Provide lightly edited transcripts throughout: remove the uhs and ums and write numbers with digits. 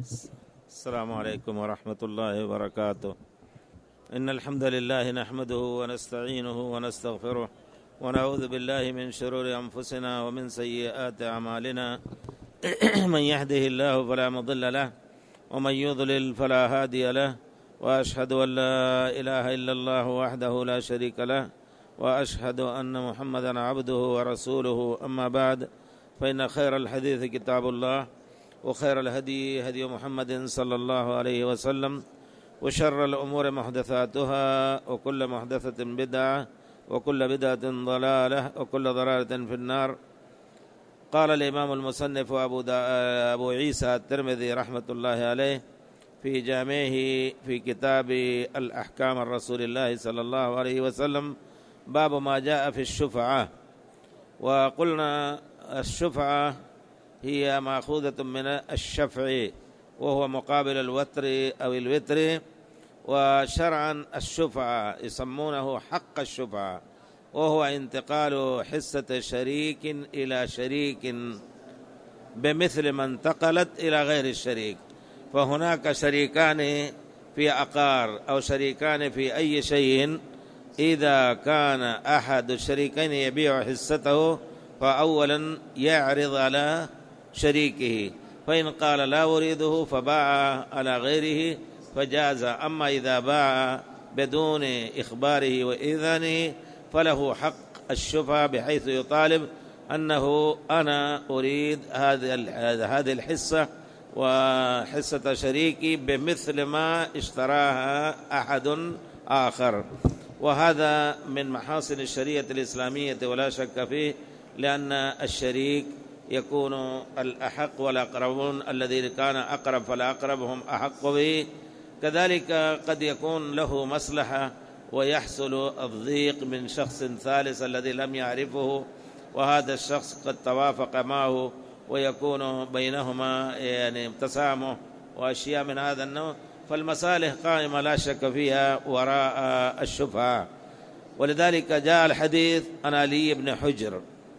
السلام عليكم ورحمة الله وبركاته. إن الحمد لله نحمده ونستعينه ونستغفره ونعوذ بالله من شرور أنفسنا ومن سيئات أعمالنا من يهده الله فلا مضل له ومن يضلل فلا هادي له، وأشهد أن لا إله إلا الله وحده لا شريك له، وأشهد أن محمدا عبده ورسوله. أما بعد، فإن خير الحديث كتاب الله، وخير الهدي هدي محمد صلى الله عليه وسلم، وشر الأمور محدثاتها، وكل محدثة بدعة، وكل بدعة ضلالة، وكل ضلالة في النار. قال الإمام المصنف أبو عيسى الترمذي رحمة الله عليه في جامعه في كتاب الأحكام الرسول الله صلى الله عليه وسلم: باب ما جاء في الشفعة. وقلنا الشفعة هي مأخوذة من الشفع، وهو مقابل الوتر أو الوتر. وشرعا الشفعة يسمونه حق الشفعة، وهو انتقال حصة شريك إلى شريك بمثل ما انتقلت إلى غير الشريك. فهناك شريكان في عقار أو شريكان في أي شيء، إذا كان أحد الشريكين يبيع حصته فأولا يعرض على شريكه، فإن قال لا أريده فباع على غيره فجاز. أما إذا باع بدون إخباره وإذنه فله حق الشفعة، بحيث يطالب أنه أنا أريد هذه الحصة وحصة شريكي بمثل ما اشتراها أحد آخر. وهذا من محاسن الشريعة الإسلامية ولا شك فيه، لأن الشريك يكون الأحق والأقربون، الذي كان أقرب فالأقرب هم أحق به. كذلك قد يكون له مصلحة ويحصل الضيق من شخص ثالث الذي لم يعرفه، وهذا الشخص قد توافق معه ويكون بينهما يعني تسامح وأشياء من هذا النوع. فالمصالح قائمة لا شك فيها وراء الشفعة. ولذلك جاء الحديث عن علي بن حجر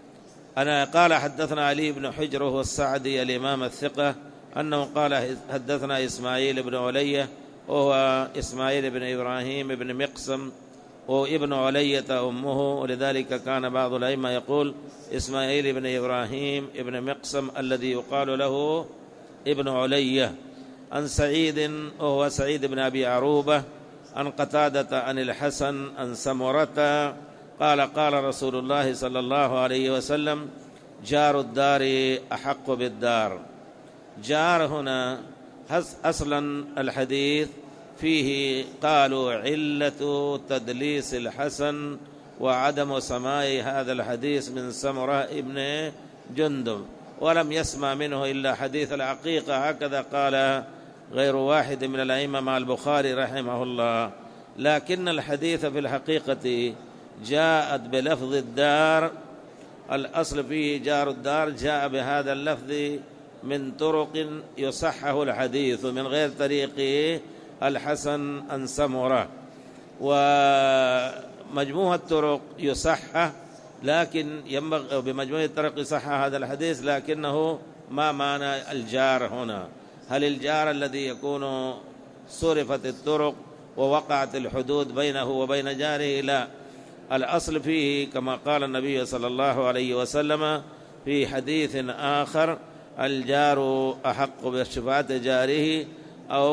قال حدثنا علي بن حجر وهو السعدي الإمام الثقة، أنه قال حدثنا إسماعيل بن علية وهو إسماعيل بن إبراهيم بن مقسم وابن علية أمه، ولذلك كان بعض الأئمة يقول إسماعيل بن إبراهيم بن مقسم الذي يقال له ابن علية. عن سعيد وهو سعيد بن أبي عروبة عن قتادة عن الحسن عن سمرة قال قال رسول الله صلى الله عليه وسلم: جار الدار أحق بالدار. جار هنا أصلا الحديث فيه قالوا علة تدليس الحسن وعدم سماع هذا الحديث من سمرة ابن جندب، ولم يسمع منه إلا حديث العقيقة، هكذا قال غير واحد من الأئمة مع البخاري رحمه الله. لكن الحديث في الحقيقة جاءت بلفظ الدار، الأصل فيه جار الدار، جاء بهذا اللفظ من طرق يصحح الحديث من غير طريق الحسن عن سمرة، ومجموعة الطرق يصحح، لكن ينبغي بمجموعة الطرق يصحح هذا الحديث، لكنه ما معنى الجار هنا؟ هل الجار الذي يكون صرفت الطرق ووقعت الحدود بينه وبين جاره؟ لا، الأصل فيه كما قال النبي صلى الله عليه وسلم في حديث آخر: الجار أحق بشفاعة جاره، أو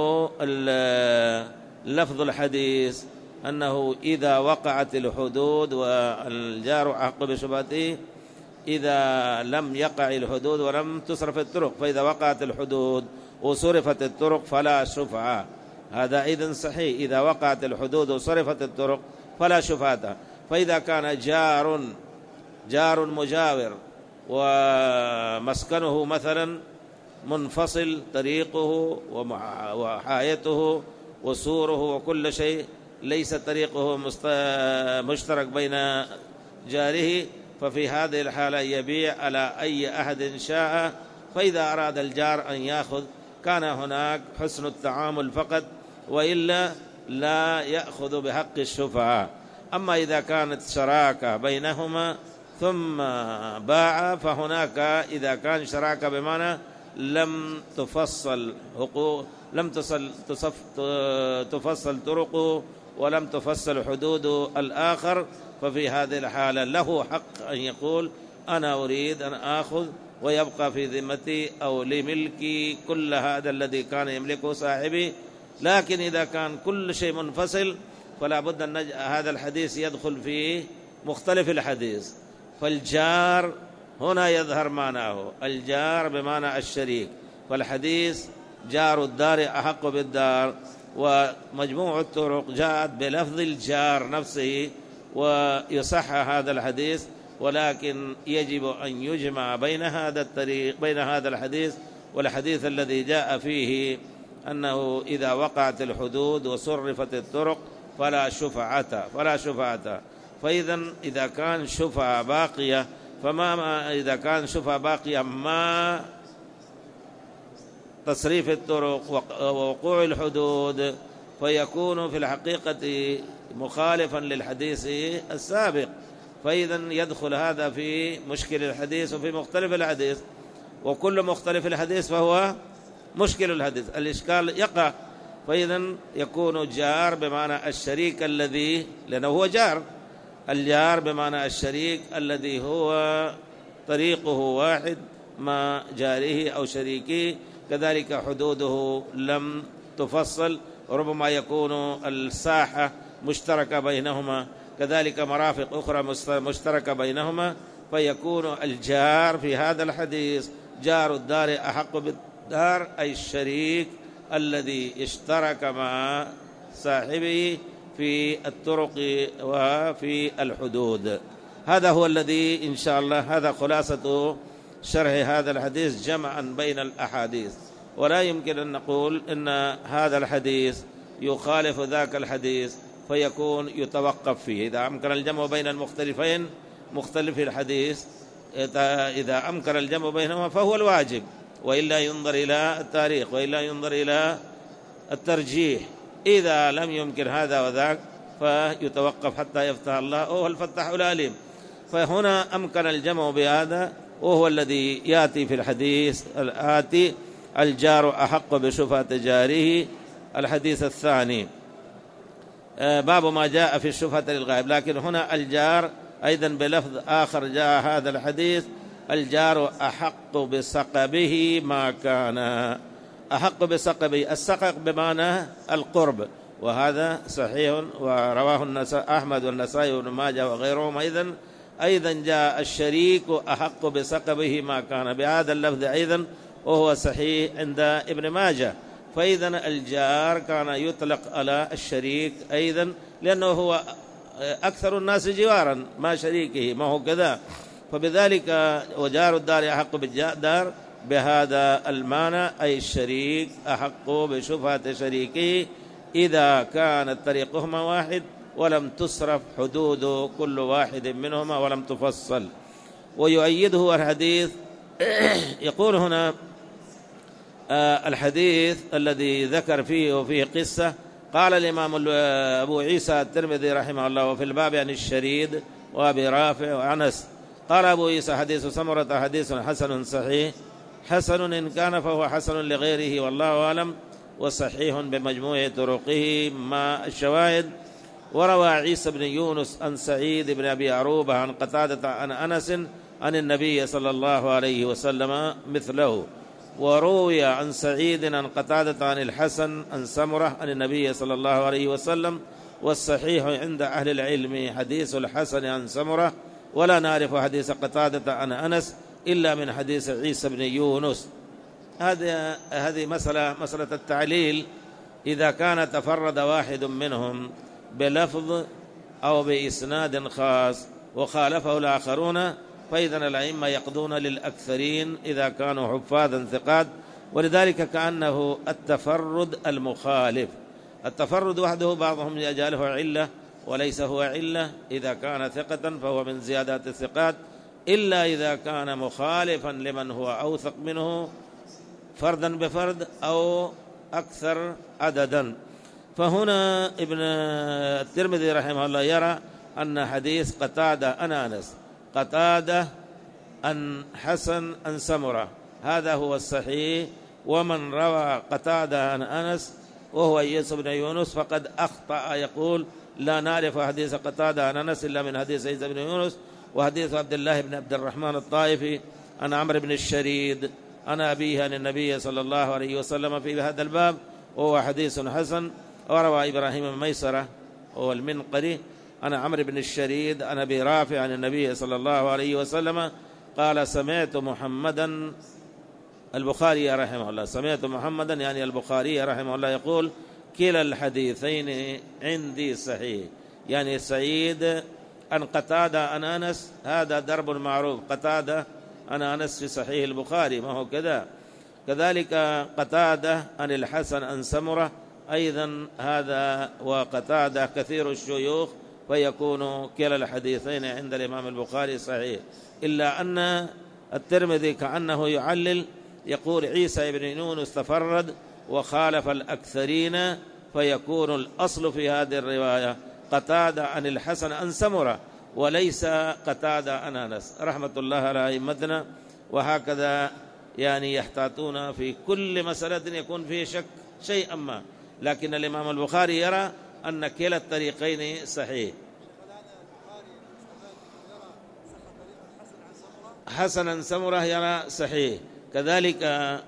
لفظ الحديث أنه إذا وقعت الحدود والجار أحق بشفاعته إذا لم يقع الحدود ولم تصرف الطرق، فإذا وقعت الحدود وصرفت الطرق فلا شفعة. هذا إذن صحيح، إذا وقعت الحدود وصرفت الطرق فلا شفعة. فإذا كان جار مجاور ومسكنه مثلا منفصل، طريقه وحايته وسوره وكل شيء ليس طريقه مشترك بين جاره، ففي هذه الحالة يبيع على أي أحد شاء. فإذا أراد الجار أن يأخذ كان هناك حسن التعامل فقط، وإلا لا يأخذ بحق الشفعة. أما إذا كانت شراكة بينهما ثم باع، فهناك إذا كان شراكة بمعنى لم تفصل طرقه ولم تفصل حدود الآخر، ففي هذه الحالة له حق أن يقول أنا أريد أن آخذ ويبقى في ذمتي أو لملكي كل هذا الذي كان يملكه صاحبي. لكن إذا كان كل شيء منفصل فلا بد أن هذا الحديث يدخل في مختلف الحديث. فالجار هنا يظهر معناه، الجار بمعنى الشريك، فالحديث جار الدار أحق بالدار، ومجموع الطرق جاءت بلفظ الجار نفسه ويصح هذا الحديث. ولكن يجب أن يجمع بين هذا الحديث والحديث الذي جاء فيه أنه إذا وقعت الحدود وصرفت الطرق فلا شفعة. فإذا إذا كان شفعة باقية إذا كان شفعة باقية ما تصريف الطرق ووقوع الحدود فيكون في الحقيقة مخالفا للحديث السابق. فإذا يدخل هذا في مشكل الحديث وفي مختلف الحديث، وكل مختلف الحديث فهو مشكل الحديث، الإشكال يقع. فإذا يكون جار بمعنى الشريك الذي، لأنه هو جار، الجار بمعنى الشريك الذي هو طريقه واحد مع جاره أو شريكه، كذلك حدوده لم تفصل، ربما يكون الساحة مشتركة بينهما، كذلك مرافق أخرى مشتركة بينهما، فيكون الجار في هذا الحديث جار الدار أحق بالدار، أي الشريك الذي اشترك مع صاحبه في الطرق وفي الحدود. هذا هو الذي إن شاء الله هذا خلاصة شرح هذا الحديث جمعا بين الأحاديث. ولا يمكن أن نقول إن هذا الحديث يخالف ذاك الحديث فيكون يتوقف فيه. إذا أمكن الجمع بين المختلفين مختلف الحديث، إذا أمكن الجمع بينهما فهو الواجب، وإلا ينظر إلى التاريخ، وإلا ينظر إلى الترجيح. إذا لم يمكن هذا وذاك فيتوقف حتى يفتح الله، وهو الفتاح العليم. فهنا أمكن الجمع بهذا، وهو الذي يأتي في الحديث الآتي: الجار أحق بشفعة جاره. الحديث الثاني باب ما جاء في الشفعة للغائب، لكن هنا الجار أيضا بلفظ آخر جاء هذا الحديث: الجار أحق بسقبه ما كان. أحق بسقبه، السقب بمعنى القرب، وهذا صحيح، ورواه أحمد والنسائي وابن ماجه وغيرهم. أيضا جاء الشريك أحق بسقبه ما كان بهذا اللفظ أيضا، وهو صحيح عند ابن ماجه. فإذا الجار كان يطلق على الشريك أيضا، لأنه هو أكثر الناس جوارا مع شريكه، ما هو كذا. فبذلك وجار الدار أحق بالدار بهذا المعنى، أي الشريك أحق بشفعة شريكه إذا كانت طريقهما واحد ولم تصرف حدود كل واحد منهما ولم تفصل. ويؤيده الحديث يقول هنا الحديث الذي ذكر فيه وفيه قصة. قال الإمام أبو عيسى الترمذي رحمه الله: وفي الباب عن الشريد وأبي رافع وأنس. قال أبو عيسى: حديث سمرة حديث حسن صحيح، حسن إن كان فهو حسن لغيره والله أعلم، وصحيح بمجموع طرقه مع الشواهد. وروى عيسى بن يونس عن سعيد بن أبي عروبة عن قتادة عن أنس عن النبي صلى الله عليه وسلم مثله. وروي عن سعيد عن قتادة عن الحسن عن سمرة عن النبي صلى الله عليه وسلم. والصحيح عند أهل العلم حديث الحسن عن سمرة، ولا نعرف حديث قتادة عن أنس إلا من حديث عيسى بن يونس. هذه مسألة التعليل. إذا كان تفرد واحد منهم بلفظ أو بإسناد خاص وخالفه الآخرون، فإذا الأئمة يقضون للأكثرين إذا كانوا حفاظا ثقات. ولذلك كأنه التفرد المخالف، التفرد وحده بعضهم يجعله علة وليس هو علة. إذا كان ثقة فهو من زيادات الثقات، إلا إذا كان مخالفا لمن هو أوثق منه فردا بفرد أو أكثر عددا. فهنا ابن الترمذي رحمه الله يرى أن حديث قتادة عن أنس، قتادة عن حسن عن سمرة، هذا هو الصحيح. ومن روى قتادة عن أنس وهو عيسى بن يونس فقد أخطأ، يقول لا نعرف حديث قتادة عن أنس إلا من حديث عيسى بن يونس وحديث عبد الله بن عبد الرحمن الطائفي عن عمرو بن الشريد عن أبيه عن النبي صلى الله عليه وسلم في هذا الباب، وهو حديث حسن. وروى إبراهيم بن ميسرة وهو المنقري عن عمرو بن الشريد عن أبي رافع عن النبي صلى الله عليه وسلم قال سمعت محمدا البخاري رحمه الله، سمعت محمدا يعني البخاري رحمه الله يقول كلا الحديثين عندي صحيح، يعني سعيد عن قتادة عن أنس هذا درب معروف، قتادة عن أنس في صحيح البخاري ما هو كذا. كذلك قتادة عن الحسن عن سمرة أيضا هذا، وقتادة كثير الشيوخ، فيكون كلا الحديثين عند الإمام البخاري صحيح. إلا أن الترمذي كأنه يعلل يقول عيسى بن يونس تفرد وخالف الأكثرين، فيكون الأصل في هذه الرواية قتادة عن الحسن عن سمرة وليس قتادة عن أنس رحمة الله على أئمتنا. وهكذا يعني يحتاطون في كل مسألة يكون فيه شك شيئا ما، لكن الإمام البخاري يرى أن كلا الطريقين صحيح. حسن عن سمرة يرى صحيح، كذلك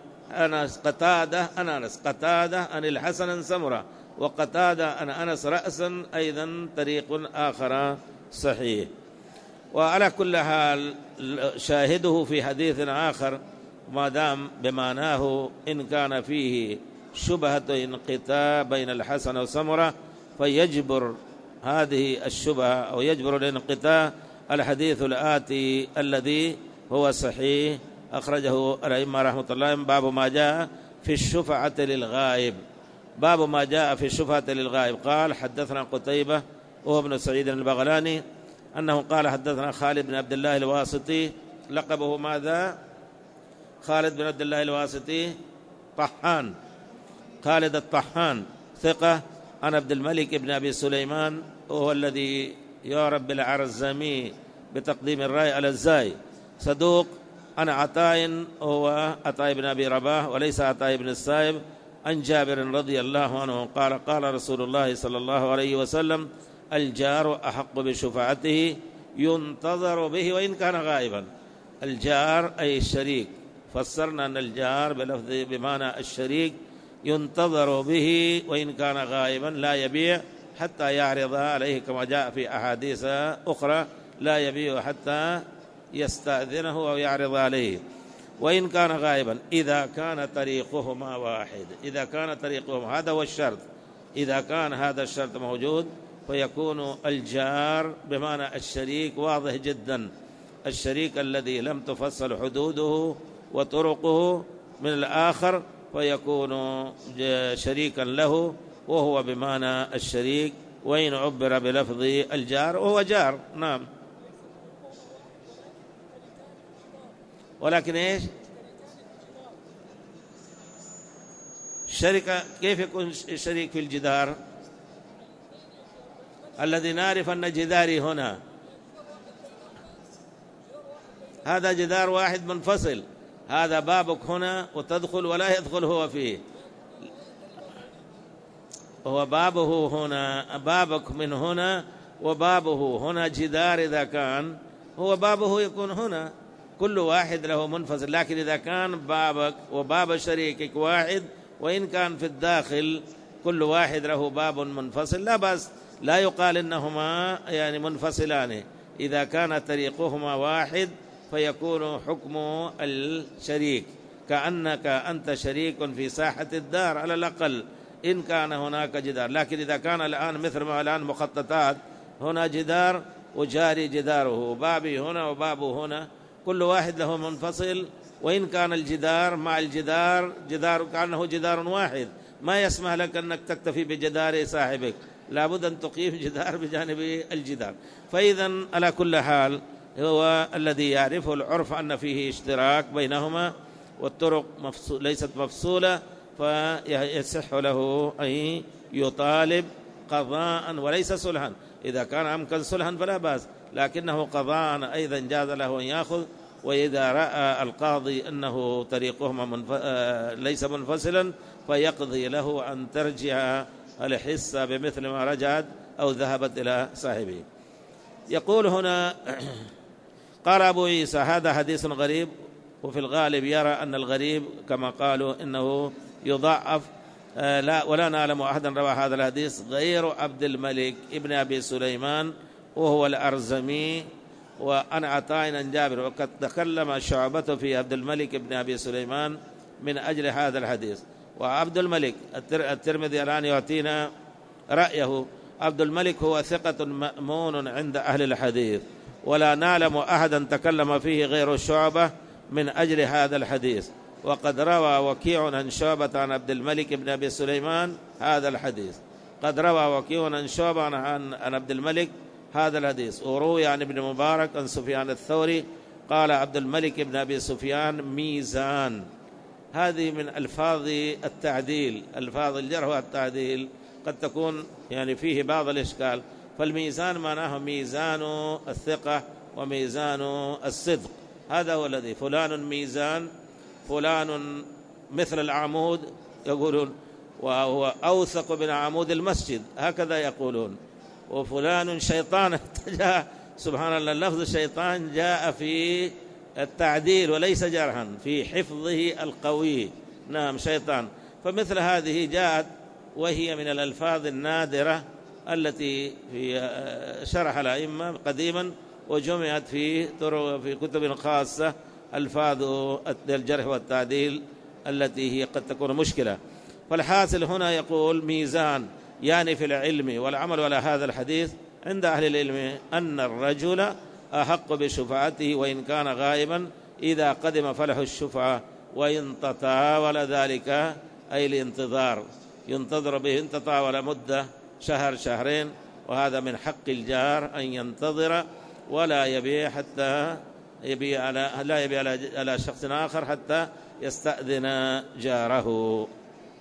أنس قتادة عن أنس، قتادة عن الحسن عن سمرة، وقتادة عن أنس رأسا أيضا طريق آخر صحيح. وعلى كل حال شاهده في حديث آخر ما دام بمعناه إن كان فيه شبهة انقطاع بين الحسن وسمرة فيجبر هذه الشبهة أو يجبر الانقطاع الحديث الآتي الذي هو صحيح أخرجه الأئمة رحمة الله. باب ما جاء في الشفعة للغائب، باب ما جاء في الشفعة للغائب. قال حدثنا قتيبة وهو ابن سعيد البغلاني أنه قال حدثنا خالد بن عبد الله الواسطي، لقبه ماذا؟ خالد بن عبد الله الواسطي طحان، خالد الطحان ثقة، عن عبد الملك بن أبي سليمان وهو الذي يعرف بالعرزمي بتقديم الراء على الزاي، صدوق. عن عطاء هو عطاء بن أبي رباح وليس عطاء بن السائب، عن جابر رضي الله عنه قال قال رسول الله صلى الله عليه وسلم الجار أحق بشفاعته ينتظر به وإن كان غائبا. الجار أي الشريك، فسرنا أن الجار بلفظ بمعنى الشريك ينتظر به وإن كان غائبا، لا يبيع حتى يعرض عليه كما جاء في أحاديث أخرى، لا يبيع حتى يستأذنه أو يعرض عليه وإن كان غائبا إذا كان طريقهما واحد. إذا كان طريقهما، هذا هو الشرط، إذا كان هذا الشرط موجود فيكون الجار بمعنى الشريك واضح جدا، الشريك الذي لم تفصل حدوده وطرقه من الآخر فيكون شريكا له، وهو بمعنى الشريك وإن عبر بلفظ الجار وهو جار. نعم، ولكن إيش الشركة؟ كيف يكون شريك في الجدار الذي نعرف أن جداري هنا هذا جدار واحد منفصل، هذا بابك هنا وتدخل ولا يدخل هو فيه، هو بابه هنا، بابك من هنا وبابه هنا جدار، إذا كان هو بابه يكون هنا، كل واحد له منفصل. لكن إذا كان بابك وباب شريكك واحد وإن كان في الداخل كل واحد له باب منفصل لا بأس، لا يقال إنهما يعني منفصلان. إذا كان طريقهما واحد فيكون حكم الشريك كأنك أنت شريك في ساحة الدار على الأقل إن كان هناك جدار. لكن إذا كان الآن مثل ما الآن مخططات، هنا جدار وجاري جداره، بابي هنا وبابه هنا، كل واحد له منفصل، وإن كان الجدار مع الجدار جدار كأنه جدار واحد، ما يسمح لك أنك تكتفي بجدار صاحبك، لابد أن تقيم جدار بجانب الجدار. فإذا على كل حال هو الذي يعرفه العرف أن فيه اشتراك بينهما والطرق ليست مفصولة، فيصح له أن يطالب قضاء وليس صلحا. إذا كان أمكن صلحا فلا بأس، لكنه قضاء أيضا جاز له أن يأخذ وإذا رأى القاضي أنه طريقهما ليس منفصلا فيقضي له أن ترجع الحصة بمثل ما رجعت أو ذهبت إلى صاحبه. يقول هنا قال أبو عيسى هذا حديث غريب، وفي الغالب يرى أن الغريب كما قالوا إنه يضعف، لا ولا نعلم أحدا روى هذا الحديث غير عبد الملك ابن أبي سليمان وهو الأرزمي وعن عطاء عن جابر. وقد تكلم شعبة في عبد الملك ابن أبي سليمان من أجل هذا الحديث. وعبد الملك الترمذي الآن يعطينا رأيه. عبد الملك هو ثقة مأمون عند أهل الحديث، ولا نعلم أحدا تكلم فيه غير شعبة من أجل هذا الحديث. وقد روى وكيع عن شعبة عن عبد الملك بن أبي سليمان هذا الحديث. قد روى وكيع عن شعبة عن عبد الملك هذا الحديث. وروي عن ابن مبارك عن سفيان الثوري قال عبد الملك بن أبي سفيان ميزان. هذه من ألفاظ التعديل، ألفاظ الجرح والتعديل قد تكون يعني فيه بعض الإشكال. فالميزان معناه ميزان الثقة وميزان الصدق، هذا هو الذي فلان ميزان، فلان مثل العمود يقولون وهو أوثق من عمود المسجد، هكذا يقولون. وفلان شيطان جاء سبحان الله، لفظ الشيطان جاء في التعديل وليس جرحا، في حفظه القوي. نعم شيطان. فمثل هذه جاءت وهي من الألفاظ النادرة التي في شرح الأئمة قديما وجمعت في كتب خاصة ألفاظ الجرح والتعديل التي هي قد تكون مشكلة. فالحاصل هنا يقول ميزان يعني في العلم والعمل على هذا الحديث عند أهل العلم أن الرجل أحق بشفاعته وإن كان غائبا إذا قدم فله الشفعة، وإن تطاول ذلك أي الانتظار ينتظر به، إن تطاول مدة شهر شهرين، وهذا من حق الجار أن ينتظر ولا يبيع حتى لا يبيع على شخص آخر حتى يستأذن جاره.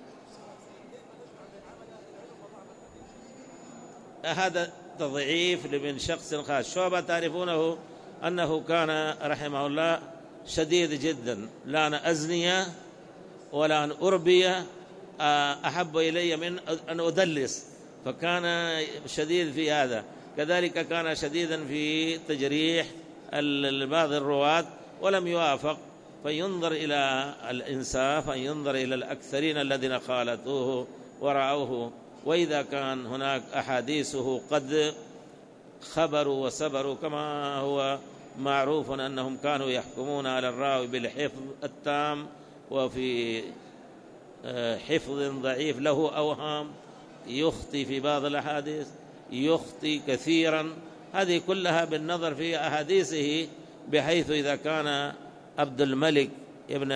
هذا تضعيف من شخص خاص. شعبة تعرفونه أنه كان رحمه الله شديد جدا، لا أنا أزني ولا أن أربي أحب إلي من أن أدلس، فكان شديد في هذا. كذلك كان شديدا في تجريح بعض الرواة ولم يوافق، فينظر إلى الإنصاف، أن ينظر إلى الأكثرين الذين خالطوه ورعوه. وإذا كان هناك أحاديثه قد خبروا وسبروا كما هو معروف أنهم كانوا يحكمون على الراوي بالحفظ التام، وفي حفظ ضعيف له أوهام، يخطي في بعض الأحاديث، يخطي كثيرا. هذه كلها بالنظر في أحاديثه، بحيث إذا كان عبد الملك ابن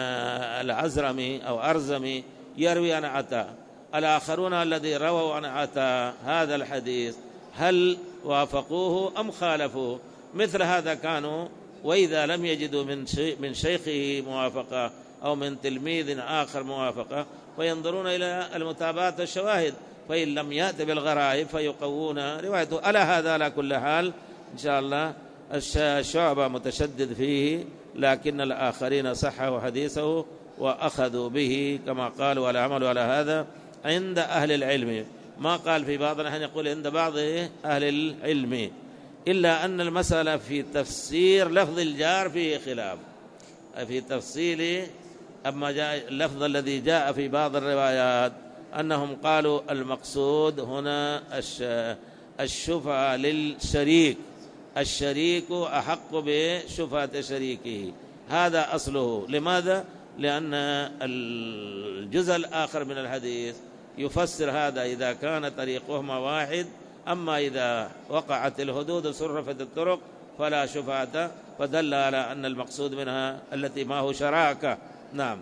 العزرمي أو أرزمي يروي عن عطاء، الآخرون الذي رووا عن عطاء هذا الحديث هل وافقوه أم خالفوه؟ مثل هذا كانوا، وإذا لم يجدوا من شيخه موافقة أو من تلميذ آخر موافقة فينظرون إلى المتابعات والشواهد، فإن لم يأت بالغرائب فيقوون روايته. على هذا على كل حال إن شاء الله الشعبة متشدد فيه، لكن الآخرين صحوا حديثه وأخذوا به كما قالوا، والعمل على هذا عند أهل العلم. ما قال في بعضنا حين يقول عند بعض أهل العلم، إلا أن المسألة في تفسير لفظ الجار فيه خلاف في تفصيل. أما جاء اللفظ الذي جاء في بعض الروايات أنهم قالوا المقصود هنا الشفعة للشريك، الشريك أحق بشفعة شريكه، هذا أصله. لماذا؟ لأن الجزء الآخر من الحديث يفسر هذا إذا كان طريقهما واحد، أما إذا وقعت الحدود وصرفت الطرق فلا شفعة، فدل على أن المقصود منها التي ما هو شراكة. نعم.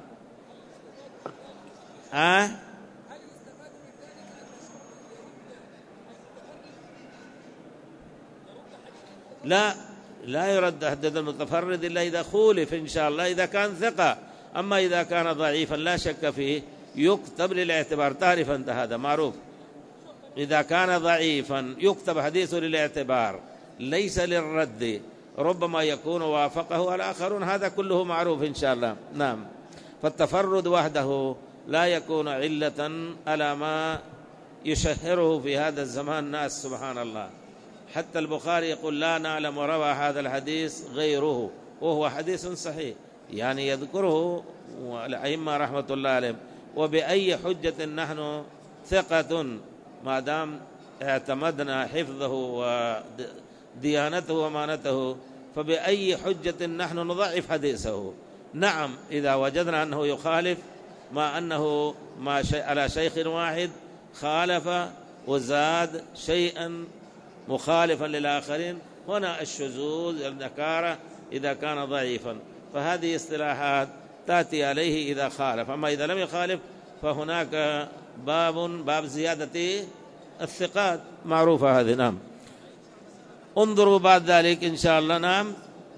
لا يرد حدث المتفرد إلا إذا خولف إن شاء الله إذا كان ثقة. أما إذا كان ضعيفا لا شك فيه يكتب للاعتبار، تعرف أنت هذا معروف. إذا كان ضعيفا يكتب حديثه للاعتبار ليس للرد. ربما يكون وافقه الآخرون، هذا كله معروف إن شاء الله. نعم. فالتفرد وحده لا يكون علة على ما يشهره في هذا الزمان الناس، سبحان الله. حتى البخاري يقول لا نعلم روى هذا الحديث غيره، وهو حديث صحيح، يعني يذكره الأئمة رحمة الله عليهم. وبأي حجة نحن ثقة ما دام اعتمدنا حفظه وديانته ومانته، فبأي حجة نحن نضعف حديثه؟ نعم، إذا وجدنا أنه يخالف، ما أنه على شيخ واحد خالف وزاد شيئا مخالفا للآخرين، هنا الشذوذ النكارة إذا كان ضعيفا، فهذه اصطلاحات تأتي عليه إذا خالف. أما إذا لم يخالف فهناك باب زيادة الثقات معروفة هذه. نعم. انظروا بعد ذلك إن شاء الله. نعم.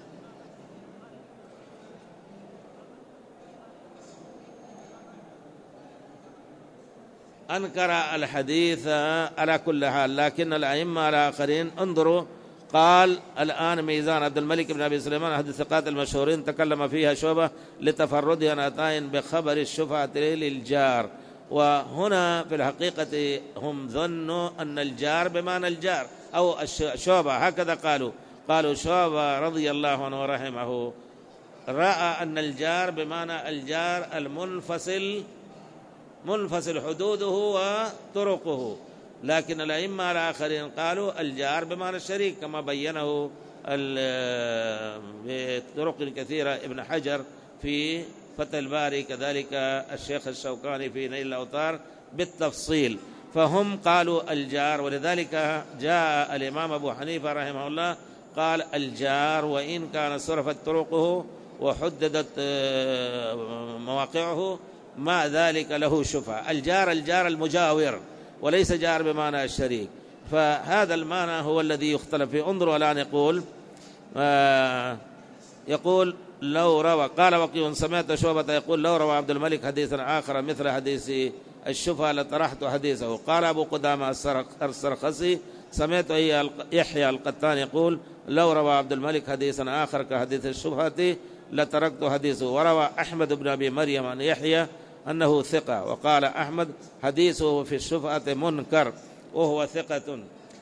أنكر الحديث على كل حال، لكن الأئمة الآخرين انظروا. قال الآن ميزان عبد الملك بن أبي سليمان أحد الثقات المشهورين تكلم فيها شعبة لتفرده عن عطاء بخبر الشفعة للجار. وهنا في الحقيقة هم ظنوا أن الجار بمعنى الجار أو شعبة، هكذا قالوا شعبة رضي الله عنه ورحمه رأى أن الجار بمعنى الجار منفصل حدوده وطرقه، لكن الأئمة الآخرين قالوا الجار بمعنى الشريك، كما بينه بطرق كثيرة ابن حجر في فتح الباري، كذلك الشيخ الشوكاني في نيل الأوطار بالتفصيل. فهم قالوا الجار، ولذلك جاء الإمام أبو حنيفة رحمه الله قال الجار وإن كان صرفت طرقه وحددت مواقعه مع ذلك له شفعة. الجار المجاور، وليس جار بمعنى الشريك، فهذا المعنى هو الذي يختلف فيه. انظروا الآن يقول لو روى، قال وقيل سمعت شعبة يقول لو روى عبد الملك حديثا آخر مثل حديث الشفعة لطرحت حديثه. قال أبو قدامة السرخسي سمعت يحيى القطان يقول لو روى عبد الملك حديثا آخر كحديث الشفعة لتركت حديثه. وروى أحمد بن أبي مريم عن يحيى أنه ثقة، وقال أحمد حديثه في الشفعة منكر وهو ثقة.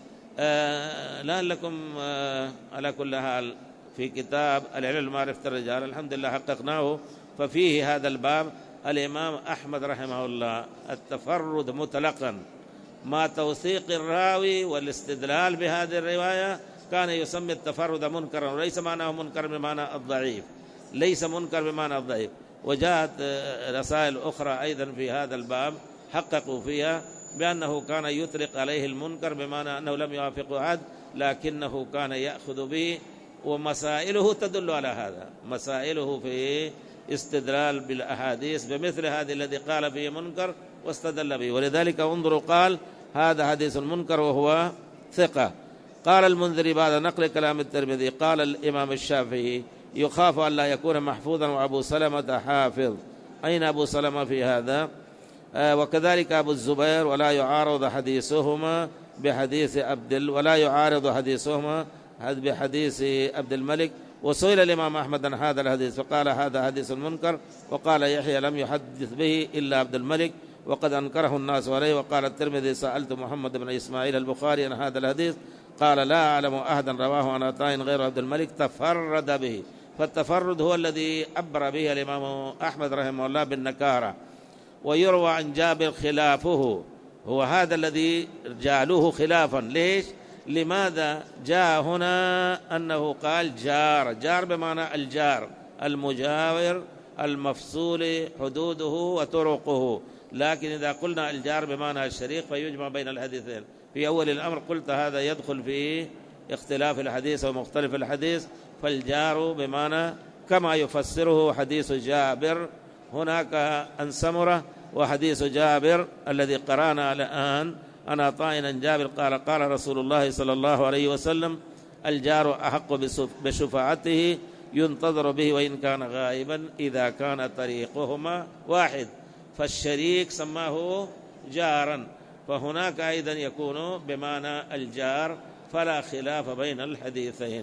لعلكم على كل حال في كتاب العلل معرفة الرجال الحمد لله حققناه، ففيه هذا الباب. الإمام أحمد رحمه الله التفرد مطلقا مع توثيق الراوي والاستدلال بهذه الرواية كان يسمي التفرد منكرا، وليس معناه منكر بمعنى الضعيف، ليس منكر بمعنى الضعيف. وجاءت رسائل أخرى أيضا في هذا الباب حققوا فيها بأنه كان يطلق عليه المنكر بمعنى أنه لم يوافق أحد، لكنه كان يأخذ به، ومسائله تدل على هذا، مسائله في استدلال بالأحاديث بمثل هذه الذي قال فيه منكر واستدل به. ولذلك انظروا قال هذا حديث منكر وهو ثقة. قال المنذري بعد نقل كلام الترمذي قال الإمام الشافعي يخاف أن لا يكون محفوظا وأبو سلمة حافظ. أين أبو سلمة في هذا؟ وكذلك أبو الزبير، ولا يعارض حديثهما بحديث ولا يعارض حديثهما بحديث عبد الملك. وسئل الإمام أحمد عن هذا الحديث فقال هذا حديث منكر، وقال يحيى لم يحدث به إلا عبد الملك وقد أنكره الناس عليه. وقال الترمذي سألت محمد بن إسماعيل البخاري عن هذا الحديث قال لا أعلم أحدا رواه عن عطاء غير عبد الملك تفرد به. فالتفرد هو الذي عبر به الإمام أحمد رحمه الله بالنكارة. ويروى عن جابر خلافه، هو هذا الذي جعلوه خلافا. ليش؟ لماذا جاء هنا أنه قال جار بمعنى الجار المجاور المفصول حدوده وطرقه، لكن إذا قلنا الجار بمعنى الشريك فيجمع بين الحديثين. في أول الأمر قلت هذا يدخل في اختلاف الحديث ومختلف الحديث، فالجار بمعنى كما يفسره حديث جابر هناك عن سمرة، وحديث جابر الذي قرأنا الآن أنا طائنا جابر قال رسول الله صلى الله عليه وسلم الجار أحق بشفاعته ينتظر به وإن كان غائبا إذا كان طريقهما واحد. فالشريك سماه جارا، فهناك أيضا يكون بمعنى الجار، فلا خلاف بين الحديثين.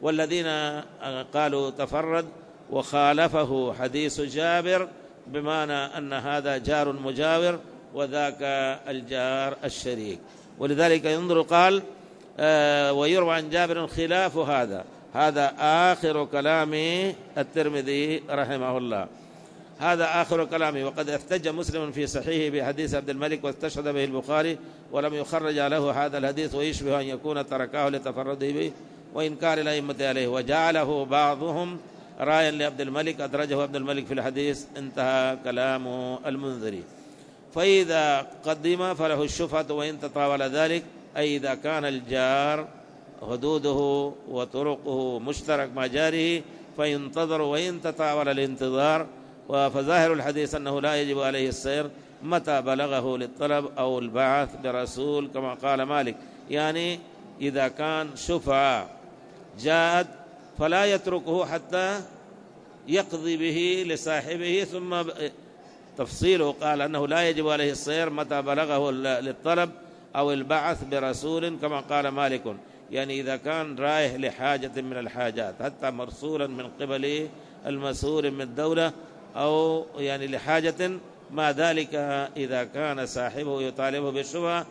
والذين قالوا تفرد وخالفه حديث جابر بمعنى أن هذا جار مجاور وذاك الجار الشريك. ولذلك ينظر قال ويروى عن جابر خلاف هذا آخر كلام الترمذي رحمه الله، هذا آخر كلامه. وقد احتج مسلم في صحيحه بحديث عبد الملك واستشهد به البخاري ولم يخرج له هذا الحديث، ويشبه أن يكون تركه لتفرده به وإنكار الأئمة عليه، وجعله بعضهم رايا لعبد الملك أدرجه عبد الملك في الحديث. انتهى كلام المنذري. فإذا قدم فله الشفعة وإن تطاول ذلك، أي إذا كان الجار حدوده وطرقه مشترك مع جاره فينتظر وإن تطاول الانتظار. فظاهر الحديث أنه لا يجب عليه السير متى بلغه للطلب أو البعث برسول كما قال مالك، يعني إذا كان شفعة جاءت فلا يتركه حتى يقضي به لصاحبه. ثم تفصيله قال أنه لا يجب عليه السير متى بلغه للطلب أو البعث برسول كما قال مالك، يعني إذا كان رايح لحاجة من الحاجات حتى مرسولا من قبل المسؤول من الدولة أو يعني لحاجة ما ذلك، إذا كان صاحبه يطالبه بالشبهة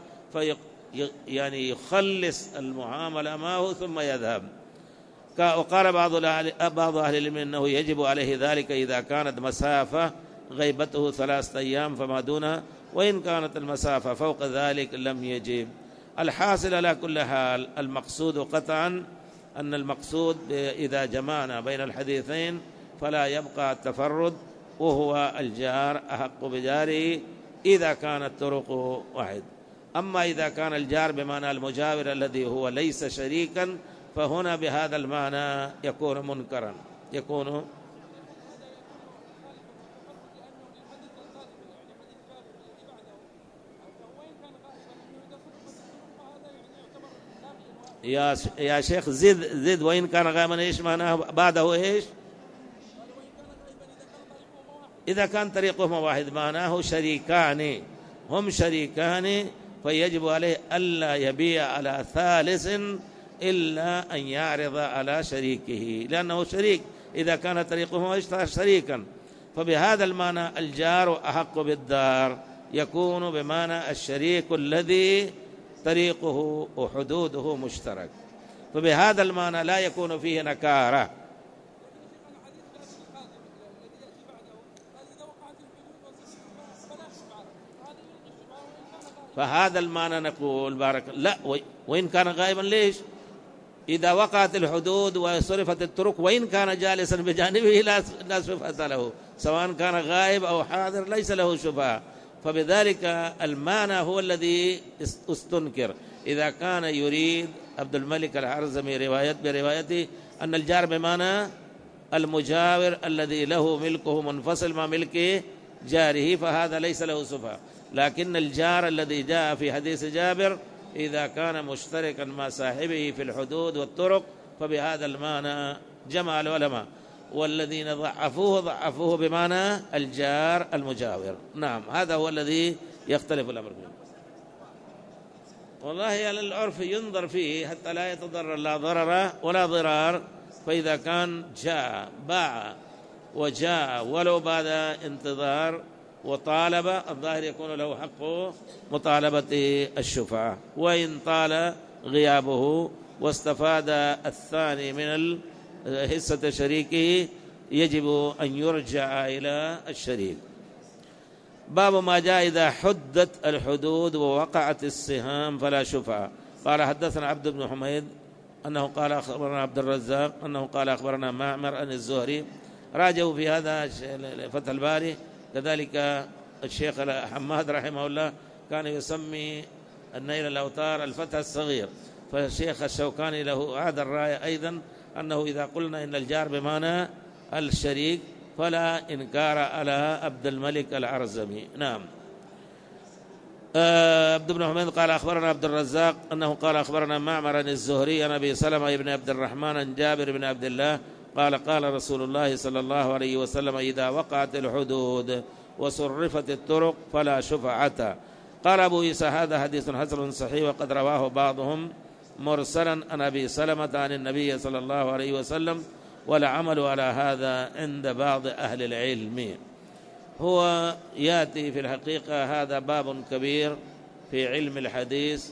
يعني يخلص المعاملة معه ثم يذهب. وقال بعض أهل العلم أنه يجب عليه ذلك إذا كانت مسافة غيبته 3 أيام فما دونها، وإن كانت المسافة فوق ذلك لم يجب. الحاصل على كل حال المقصود قطعا أن المقصود إذا جمعنا بين الحديثين فلا يبقى التفرد، وهو الجار أحق بجاره إذا كانت طرق واحد. أما إذا كان الجار بمعنى المجاور الذي هو ليس شريكا فهنا بهذا المعنى يكون منكرا، يكون يا شيخ زد وإن كان غائبا إيش معناه بعده إيش؟ إذا كان طريقهما واحد معناه شريكان، هم شريكان فيجب عليه ألا يبيع على ثالث إلا أن يعرض على شريكه، لأنه شريك إذا كان طريقهما شريكا. فبهذا المعنى الجار أحق بالدار يكون بمعنى الشريك الذي طريقه وحدوده مشترك، فبهذا المعنى لا يكون فيه نكارة. فهذا المعنى نقول بارك لا وإن كان غائبا ليش؟ إذا وقعت الحدود وصرفت الطرق وإن كان جالسا بجانبه لا شفعة له، سواء كان غائب أو حاضر ليس له شفعة. فبذلك المعنى هو الذي استنكر. إذا كان يريد عبد الملك العرزمي بروايته أن الجار بمعنى المجاور الذي له ملكه منفصل مع ملك جاره فهذا ليس له شفعة، لكن الجار الذي جاء في حديث جابر إذا كان مشتركا مع صاحبه في الحدود والطرق فبهذا المعنى جمع العلماء، والذين ضعفوه بمعنى الجار المجاور. نعم هذا هو الذي يختلف الأمر فيه. والله على العرف ينظر فيه حتى لا يتضرر لا ضرر ولا ضرار. فإذا كان جاء باع وجاء ولو بعد انتظار وطالب الظاهر يكون له حق مطالبة الشفعة، وإن طال غيابه واستفاد الثاني من حصة شريكه يجب أن يرجع إلى الشريك. باب ما جاء إذا حدت الحدود ووقعت السهام فلا شفعة. قال حدثنا عبد بن حميد أنه قال أخبرنا عبد الرزاق أنه قال أخبرنا معمر عن الزهري. راجعوا في هذا فتح الباري. كذلك الشيخ حماد رحمه الله كان يسمي النيل الأوتار الفتح الصغير، فالشيخ الشوكاني له هذا الرأي أيضا أنه إذا قلنا إن الجار بمعنى الشريك فلا إنكار على عبد الملك العرزمي. نعم. عبد بن حميد قال أخبرنا عبد الرزاق أنه قال أخبرنا معمر عن الزهري عن أبي سلمة بن عبد الرحمن عن جابر بن عبد الله قال قال رسول الله صلى الله عليه وسلم إذا وقعت الحدود وصرفت الطرق فلا شفعة. قال أبو عيسى هذا حديث حسن صحيح وقد رواه بعضهم مرسلا عن أبي سلمة عن النبي صلى الله عليه وسلم، والعمل على هذا عند بعض أهل العلم. هو يأتي في الحقيقة هذا باب كبير في علم الحديث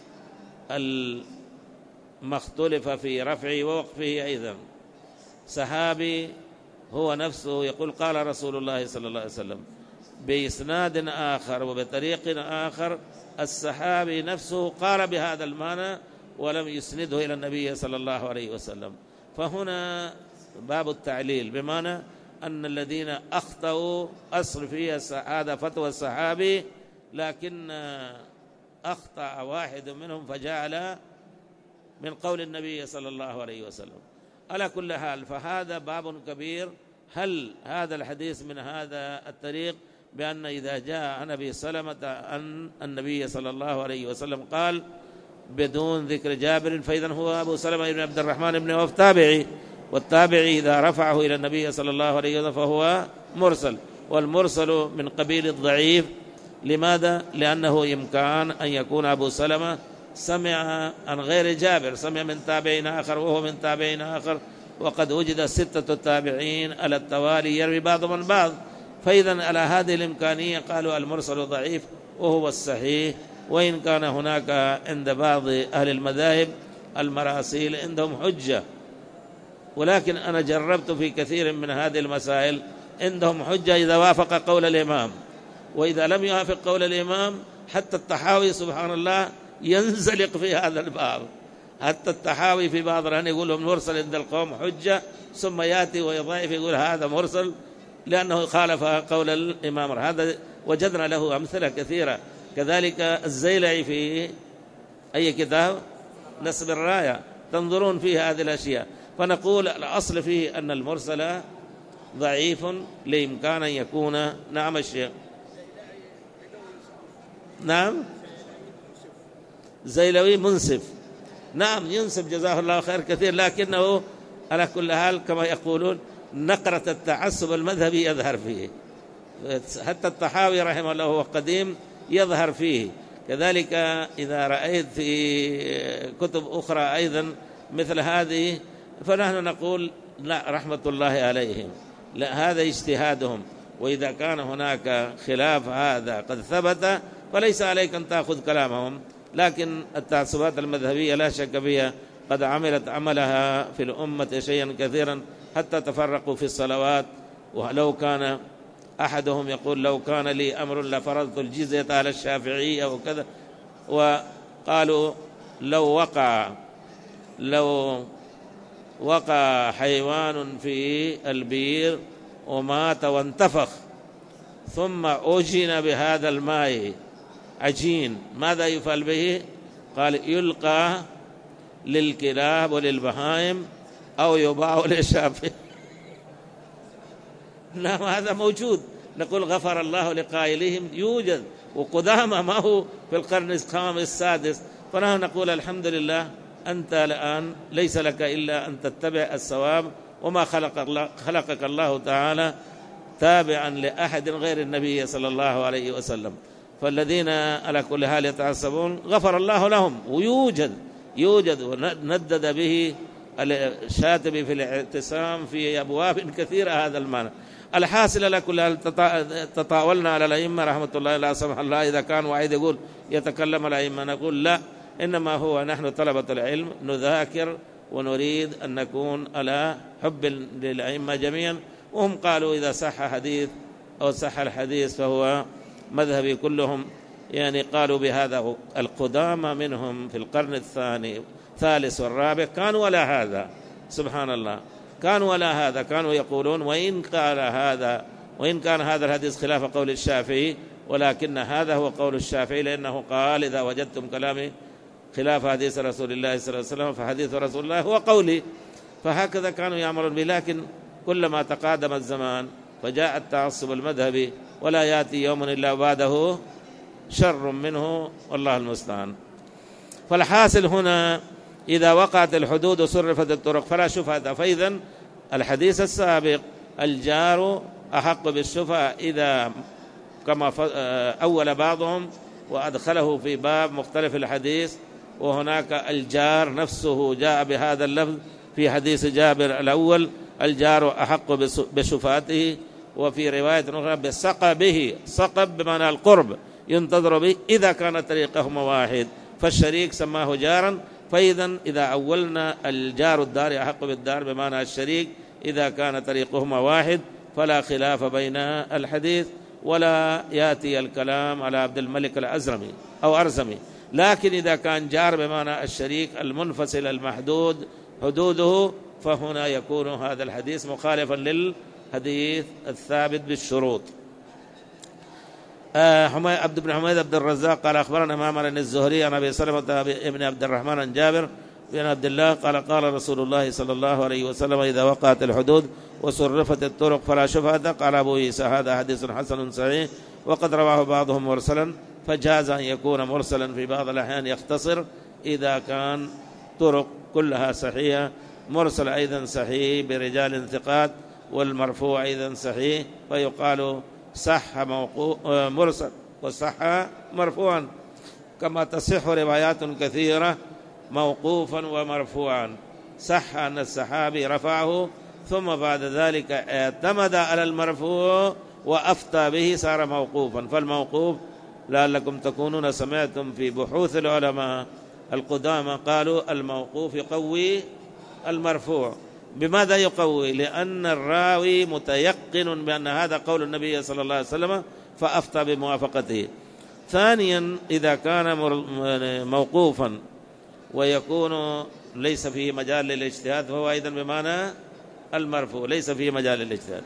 ما اختلف في رفعه ووقفه أيضا. صحابي هو نفسه يقول قال رسول الله صلى الله عليه وسلم بإسناد آخر وبطريق آخر، الصحابي نفسه قال بهذا المعنى ولم يسنده إلى النبي صلى الله عليه وسلم. فهنا باب التعليل، بمعنى أن الذين أخطأوا أصل فيها هذا فتوى الصحابي، لكن أخطأ واحد منهم فجعل من قول النبي صلى الله عليه وسلم. على كل حال فهذا باب كبير. هل هذا الحديث من هذا الطريق بأن إذا جاء عن أبي سلمة أن النبي صلى الله عليه وسلم قال بدون ذكر جابر، فإذا هو أبو سلمة بن عبد الرحمن بن عوف تابعي، والتابعي إذا رفعه إلى النبي صلى الله عليه وسلم فهو مرسل، والمرسل من قبيل الضعيف. لماذا؟ لأنه يمكن أن يكون أبو سلمة سمع عن غير جابر، سمع من تابعين آخر وهو من تابعين آخر، وقد وجد 6 تابعين على التوالي يروي بعضهم عن بعض. فإذا على هذه الإمكانية قالوا المرسل ضعيف وهو الصحيح، وإن كان هناك عند بعض أهل المذاهب المراسيل عندهم حجة، ولكن أنا جربت في كثير من هذه المسائل عندهم حجة إذا وافق قول الإمام، وإذا لم يوافق قول الإمام حتى الطحاوي سبحان الله ينزلق في هذا الباب. حتى الطحاوي في بعض الأحيان يقول المرسل عند القوم حجة، ثم يأتي ويضعف يقول هذا مرسل لأنه خالف قول الإمام. هذا وجدنا له أمثلة كثيرة. كذلك الزيلعي في أي كتاب نسب الراية تنظرون فيه هذه الأشياء. فنقول الأصل فيه أن المرسل ضعيف لإمكان أن يكون نعم الشيخ نعم زيلوي منصف، نعم ينسب جزاه الله خير كثير، لكنه على كل حال كما يقولون نقرة التعصب المذهبي يظهر فيه. حتى الطحاوي رحمه الله هو قديم يظهر فيه. كذلك إذا رأيت في كتب أخرى أيضا مثل هذه فنحن نقول لا رحمة الله عليهم، لا هذا اجتهادهم، وإذا كان هناك خلاف هذا قد ثبت فليس عليك أن تأخذ كلامهم. لكن التعصبات المذهبية لا شك فيها قد عملت عملها في الأمة شيئا كثيرا حتى تفرقوا في الصلوات. ولو كان أحدهم يقول لو كان لي أمر لفرضت الجزية على الشافعية وكذا، وقالوا لو وقع حيوان في البير ومات وانتفخ ثم أجن بهذا الماء عجين ماذا يفعل به؟ قال يلقى للكلاب وللبهائم أو يباع للشافعي. نعم هذا موجود. نقول غفر الله لقائلهم يوجد، وقدامى ما هو في القرن السادس. فنحن نقول الحمد لله أنت الآن ليس لك إلا أن تتبع الصواب، وما خلقك الله تعالى تابعا لأحد غير النبي صلى الله عليه وسلم. فالذين على كل حال يتعصبون غفر الله لهم، ويوجد وندد به الشاطبي في الاعتصام في أبواب كثيرة هذا المعنى. الحاصل على كل حال تطاولنا على الأئمة رحمة الله لا سمح الله. إذا كان واحد يقول يتكلم الأئمة نقول لا، إنما هو نحن طلبة العلم نذاكر ونريد أن نكون على حب للأئمة جميعا. وهم قالوا إذا صح حديث أو صح الحديث فهو مذهبي كلهم، يعني قالوا بهذا. القدامى منهم في القرن الثالث والرابع كانوا ولا هذا سبحان الله، كانوا ولا هذا، كانوا يقولون وإن كان هذا الحديث خلاف قول الشافعي ولكن هذا هو قول الشافعي، لأنه قال إذا وجدتم كلامي خلاف حديث رسول الله صلى الله عليه وسلم فحديث رسول الله هو قولي. فهكذا كانوا يعملون به. لكن كلما تقادم الزمان فجاء التعصب المذهبي ولا يأتي يوم إلا بعده شر منه والله المستعان. فالحاصل هنا إذا وقعت الحدود وصرفت الطرق فلا شفعة. فإذا الحديث السابق الجار أحق بالشفعة إذا كما أول بعضهم وأدخله في باب مختلف الحديث وهناك الجار نفسه جاء بهذا اللفظ في حديث جابر الأول: الجار أحق بشفاته، وفي رواية أخرى بسقبه، سقب بمعنى القرب ينتظر به إذا كان طريقهما واحد، فالشريك سماه جارا. فإذا إذا أولنا الجار الدار أحق بالدار بمعنى الشريك إذا كان طريقهما واحد فلا خلاف بين الحديث، ولا يأتي الكلام على عبد الملك الأزرمي أو أرزمي. لكن إذا كان جار بمعنى الشريك المنفصل المحدود حدوده، فهنا يكون هذا الحديث مخالفا للحديث الثابت بالشروط. عبد بن حميد عبد الرزاق قال أخبرنا معمر الزهري عن أبي سلمة ابن عبد الرحمن عن جابر بن عبد الله قال قال رسول الله صلى الله عليه وسلم: إذا وقعت الحدود وصرفت الطرق فلا شفعة. قال أبو عيسى: هذا حديث حسن صحيح، وقد رواه بعضهم مرسلا، فجاز أن يكون مرسلا في بعض الأحيان يختصر إذا كان طرق كلها صحيحة. مرسل أيضا صحيح برجال ثقات، والمرفوع أيضا صحيح، فيقال صح مرسل وصح مرفوعا، كما تصح روايات كثيرة موقوفا ومرفوعا. صح أن الصحابي رفعه ثم بعد ذلك اعتمد على المرفوع وأفتى به صار موقوفا. فالموقوف لعلكم تكونون سمعتم في بحوث العلماء القدامى قالوا الموقوف يقوي المرفوع. بماذا يقوي؟ لأن الراوي متيقن بأن هذا قول النبي صلى الله عليه وسلم فأفتى بموافقته. ثانيا إذا كان موقوفا ويكون ليس فيه مجال للاجتهاد فهو أيضا بمعنى المرفوع، ليس فيه مجال للاجتهاد.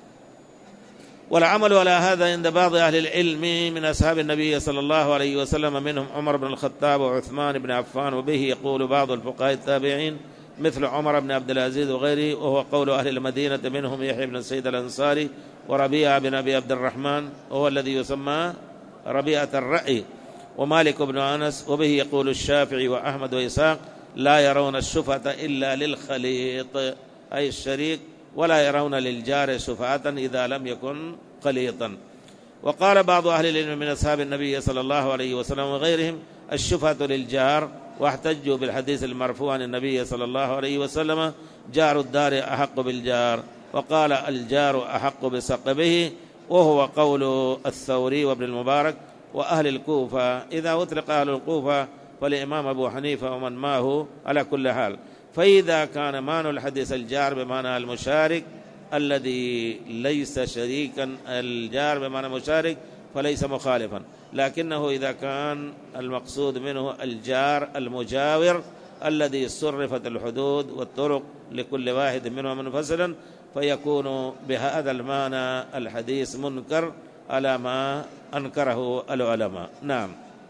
والعمل على هذا عند بعض أهل العلم من أصحاب النبي صلى الله عليه وسلم، منهم عمر بن الخطاب وعثمان بن عفان، وبه يقول بعض الفقهاء التابعين مثل عمر بن عبد العزيز وغيره، وهو قول أهل المدينة منهم يحيى بن سيد الأنصاري وربيعة بن أبي عبد الرحمن وهو الذي يسمى ربيعة الرأي، ومالك بن أنس. وبه يقول الشافعي وأحمد وإسحاق: لا يرون الشفعة إلا للخليط أي الشريك، ولا يرون للجار شفعة إذا لم يكن خليطا. وقال بعض أهل العلم من أصحاب النبي صلى الله عليه وسلم وغيرهم: الشفعة للجار، واحتجوا بالحديث المرفوع عن النبي صلى الله عليه وسلم: جار الدار أحق بالجار. وقال: الجار أحق بسقبه، وهو قول الثوري وابن المبارك وأهل الكوفة. إذا أطلق أهل الكوفة فالإمام أبو حنيفة ومن معه على كل حال. فإذا كان معنى الحديث الجار بمعنى المشارك الذي ليس شريكا، الجار بمعنى مشارك، فليس مخالفا. لكنه إذا كان المقصود منه الجار المجاور الذي صرفت الحدود والطرق لكل واحد منهما منفصلا، فيكون بهذا المعنى الحديث منكر على ما أنكره العلماء. نعم.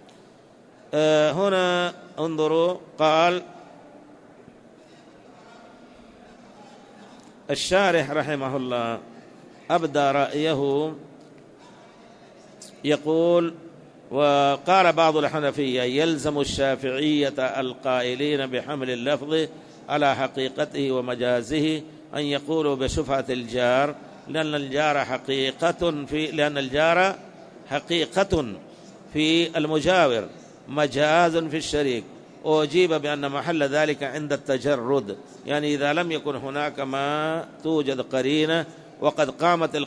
هنا انظروا، قال الشارح رحمه الله أبدى رأيه، يقول: وقال بعض الحنفية: يلزم الشافعية القائلين بحمل اللفظ على حقيقته ومجازه أن يقولوا بشفعة الجار، لأن الجار حقيقة في المجاور، مجاز في الشريك. وأجيب بأن محل ذلك عند التجرد، يعني إذا لم يكن هناك ما توجد قرينة، وقد قامت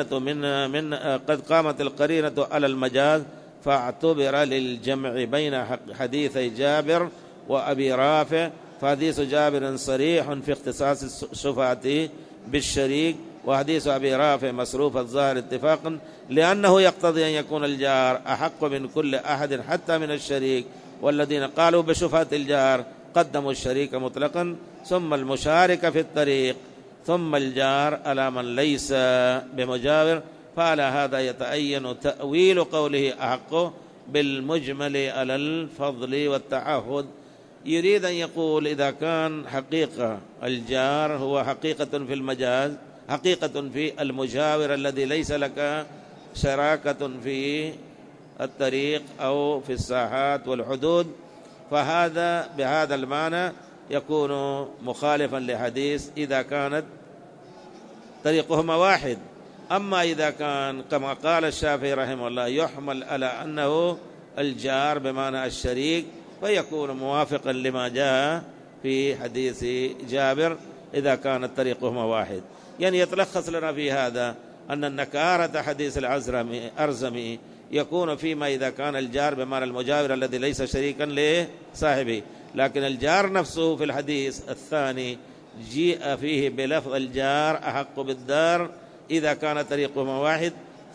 القرينة على المجاز، فاعتبر للجمع بين حديثي جابر وأبي رافع. فحديث جابر صريح في اختصاص الشفعة بالشريك، وحديث أبي رافع مصروف الظاهر اتفاقا، لأنه يقتضي أن يكون الجار أحق من كل أحد حتى من الشريك. والذين قالوا بشفعة الجار قدموا الشريك مطلقا، ثم المشارك في الطريق، ثم الجار على من ليس بمجاور. فعلى هذا يتأين تأويل قوله أحق بالمجمل على الفضل والتعهد. يريد أن يقول إذا كان حقيقة الجار هو حقيقة في المجاز، حقيقة في المجاور الذي ليس لك شراكة في الطريق أو في الساحات والحدود، فهذا بهذا المعنى يكون مخالفا لحديث إذا كانت طريقهما واحد. أما إذا كان كما قال الشافعي رحمه الله يحمل على أنه الجار بمعنى الشريك، فيكون موافقا لما جاء في حديث جابر إذا كانت طريقهما واحد. يعني يتلخص لنا في هذا أن النكارة حديث الأرزمي يكون فيما إذا كان الجار بمعنى المجاور الذي ليس شريكا لصاحبه، لكن الجار نفسه في الحديث الثاني جيء فيه بلفظ الجار أحق بالدار إذا كان طريقهما واحد،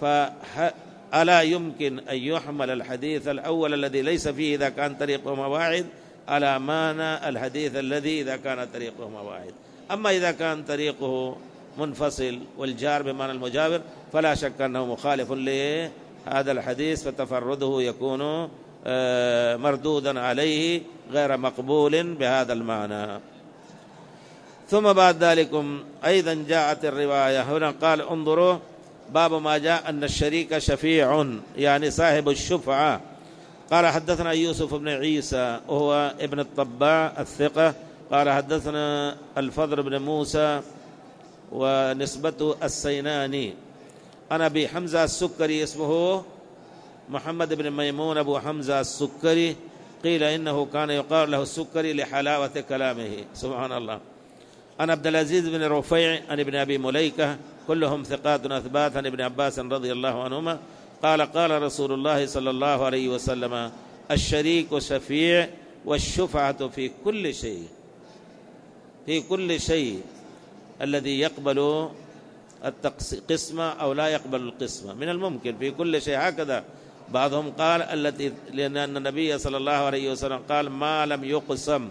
فألا يمكن أن يحمل الحديث الأول الذي ليس فيه إذا كان طريقهما واحد على معنى الحديث الذي إذا كان طريقهما واحد. أما إذا كان طريقه منفصل والجار بمعنى المجاور فلا شك أنه مخالف لهذا الحديث، فتفرده يكون مردودا عليه غير مقبول بهذا المعنى. ثم بعد ذلك أيضا جاءت الرواية هنا قال انظروا باب ما جاء أن الشريك شفيع يعني صاحب الشفعة. قال حدثنا يوسف بن عيسى وهو ابن الطباع الثقة قال حدثنا الفضل بن موسى ونسبته السيناني عن أبي حمزة السكري اسمه محمد بن ميمون أبو حمزة السكري، قيل إنه كان يقال له السكري لحلاوة كلامه، سبحان الله. عن عبد العزيز بن رفيع عن ابن أبي مليكة كلهم ثقات أثبات عن ابن عباس رضي الله عنهما قال قال رسول الله صلى الله عليه وسلم الشريك شفيع والشفعة في كل شيء، في كل شيء الذي يقبل القسمة أو لا يقبل القسمة من الممكن في كل شيء. هكذا بعضهم قال التي لأن النبي صلى الله عليه وسلم قال ما لم يقسم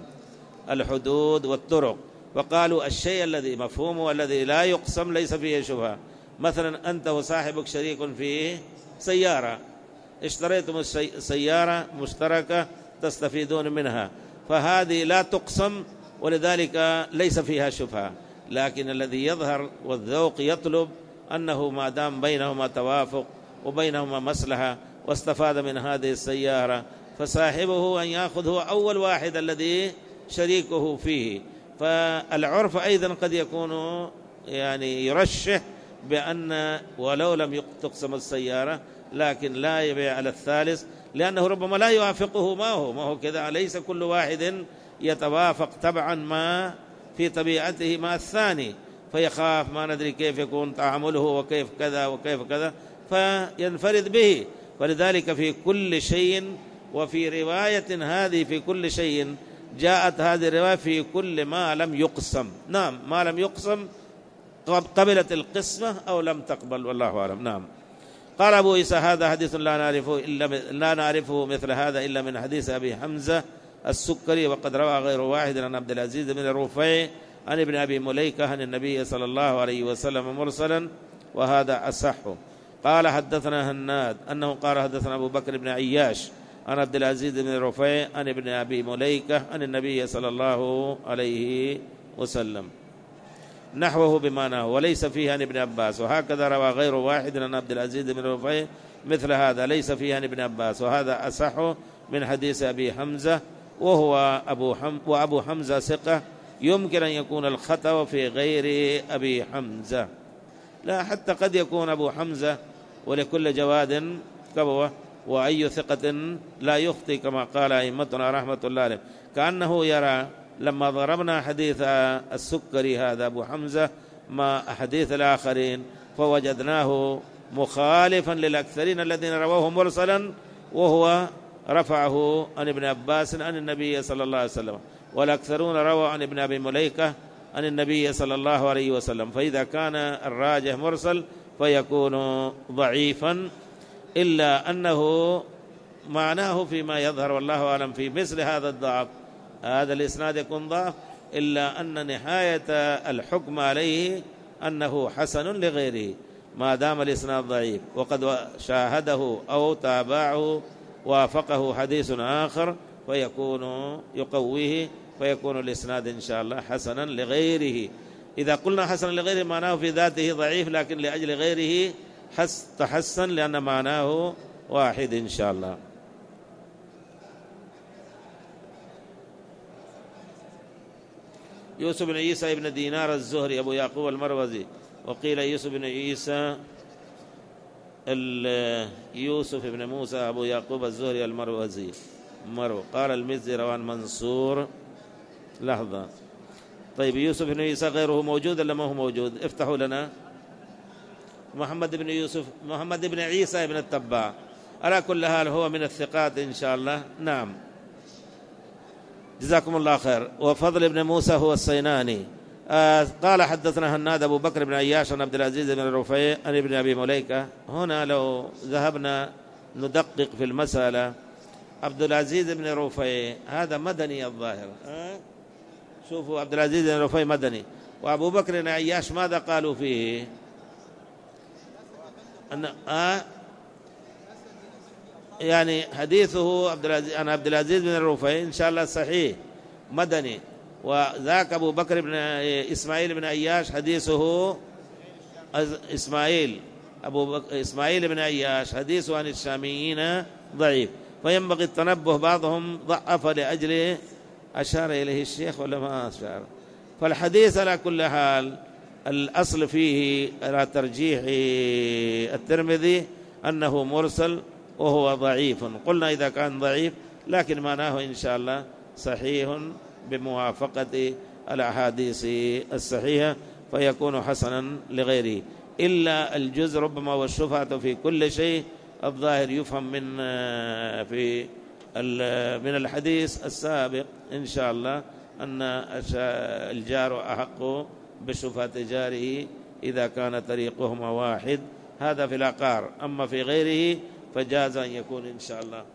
الحدود والطرق، وقالوا الشيء الذي مفهومه الذي لا يقسم ليس فيه شبهة. مثلا أنت وصاحبك شريك في سيارة، اشتريتم سيارة مشتركة تستفيدون منها، فهذه لا تقسم ولذلك ليس فيها شبهة، لكن الذي يظهر والذوق يطلب أنه ما دام بينهما توافق وبينهما مصلحة واستفاد من هذه السيارة فصاحبه أن يأخذ هو أول واحد الذي شريكه فيه. فالعرف أيضا قد يكون يعني يرشح بأن ولو لم تقسم السيارة لكن لا يبيع على الثالث، لأنه ربما لا يوافقه ما هو كذا، ليس كل واحد يتوافق طبعا ما في طبيعته مع الثاني، فيخاف ما ندري كيف يكون تعامله وكيف كذا وكيف كذا فينفرد به. ولذلك في كل شيء، وفي رواية هذه في كل شيء جاءت هذه الرواية في كل ما لم يقسم. نعم ما لم يقسم قبلت القسمة أو لم تقبل والله أعلم. نعم. قال أبو عيسى هذا حديث لا نعرفه مثل هذا إلا من حديث أبي حمزة السكري، وقد روى غير واحد عن عبد العزيز بن رفيع عن ابن أبي مليكة عن النبي صلى الله عليه وسلم مرسلا وهذا أصح. قال حدثنا هناد أنه قال حدثنا أبو بكر بن عياش عن عبد العزيز بن رفيع عن ابن أبي مليكة عن النبي صلى الله عليه وسلم نحوه بمعناه وليس فيه عن ابن عباس، وهكذا روى غير واحد عن عبد العزيز بن رفيع مثل هذا ليس فيه عن ابن عباس، وهذا أصح من حديث أبي حمزة وهو أبو حمزة ثقة، يمكن أن يكون الخطأ في غير أبي حمزة، لا حتى قد يكون أبو حمزة ولكل جواد كبوة وأي ثقة لا يخطئ كما قال أئمتنا رحمة الله عليه. كأنه يرى لما ضربنا حديث السكري هذا أبو حمزة مع حديث الآخرين فوجدناه مخالفا للأكثرين الذين رووه مرسلا وهو رفعه عن ابن عباس عن النبي صلى الله عليه وسلم، والأكثرون رووا عن ابن أبي مليكة عن النبي صلى الله عليه وسلم، فإذا كان الراجح مرسل فيكون ضعيفا، إلا أنه معناه فيما يظهر والله أعلم في مثل هذا الضعف هذا الإسناد يكون ضعف، إلا أن نهاية الحكم عليه أنه حسن لغيره ما دام الإسناد ضعيف، وقد شاهده أو تابعه وافقه حديث آخر فيكون يقويه فيكون الإسناد إن شاء الله حسنا لغيره. إذا قلنا حسنا لغيره معناه في ذاته ضعيف، لكن لأجل غيره تحسن لأن معناه واحد إن شاء الله. يوسف بن عيسى بن دينار الزهري أبو يعقوب المروزي، وقيل يوسف بن عيسى يوسف بن موسى أبو يعقوب الزهري المروزي، مرو. قال المزي رواه منصور. لحظة. طيب يوسف بن عيسى غيره موجود ولا ما هو موجود؟ افتحوا لنا. محمد بن يوسف، محمد بن عيسى بن التبع، على كل حال هو من الثقات إن شاء الله. نعم جزاكم الله خير. وفضل بن موسى هو الصيناني. قال حدثنا هناد أبو بكر بن عياش عن عبد العزيز بن رفيع عن ابن أبي مليكة. هنا لو ذهبنا ندقق في المسألة، عبد العزيز بن رفيع هذا مدني الظاهر. شوفوا عبد العزيز بن رفيع مدني، وأبو بكر بن عياش ماذا قالوا فيه؟ يعني حديثه عن عبد العزيز بن رفيع إن شاء الله صحيح مدني. وذاك أبو بكر بن إسماعيل بن عياش حديثه إسماعيل بن عياش حديثه عن الشاميين ضعيف، فينبغي التنبه. بعضهم ضعف لأجل أشار إليه الشيخ ولا ما أشار. فالحديث على كل حال الأصل فيه على ترجيح الترمذي أنه مرسل وهو ضعيف. قلنا إذا كان ضعيف لكن معناه إن شاء الله صحيح بموافقة الأحاديث الصحيحة، فيكون حسنا لغيره. إلا الجزء ربما والشفعة في كل شيء الظاهر يفهم من الحديث السابق إن شاء الله أن الجار أحق بشفعة جاره إذا كان طريقهما واحد. هذا في العقار. أما في غيره فجاز أن يكون إن شاء الله.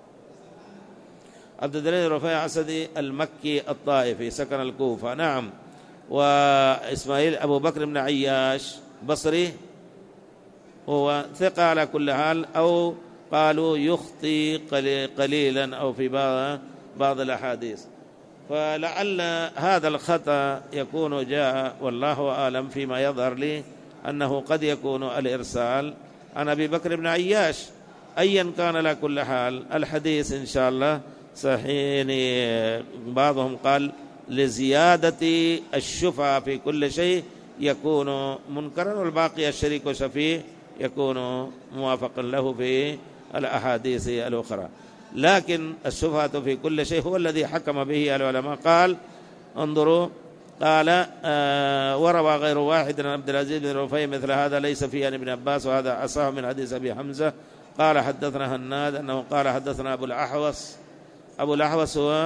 عبد الدليل رفيع أسدي المكي الطائفي سكن الكوفة. نعم. وإسماعيل أبو بكر بن عياش بصري، هو ثقة على كل حال، أو قالوا يخطي قليلا أو في بعض الأحاديث. فلعل هذا الخطأ يكون جاء والله أعلم فيما يظهر لي أنه قد يكون الإرسال عن أبي بكر بن عياش. أيا كان على كل حال الحديث إن شاء الله صحيح. بعضهم قال لزيادة الشفعة في كل شيء يكون منكرا، والباقي الشريك وشفيع يكون موافقا له في الأحاديث الأخرى. لكن الشفعة في كل شيء هو الذي حكم به العلماء. قال انظروا، قال وروى غير واحد عن عبد العزيز بن رفيع مثل هذا ليس فيه عن ابن عباس، وهذا أصح من حديث أبي حمزة. قال حدثنا هناد أنه قال حدثنا أبو الأحوص هو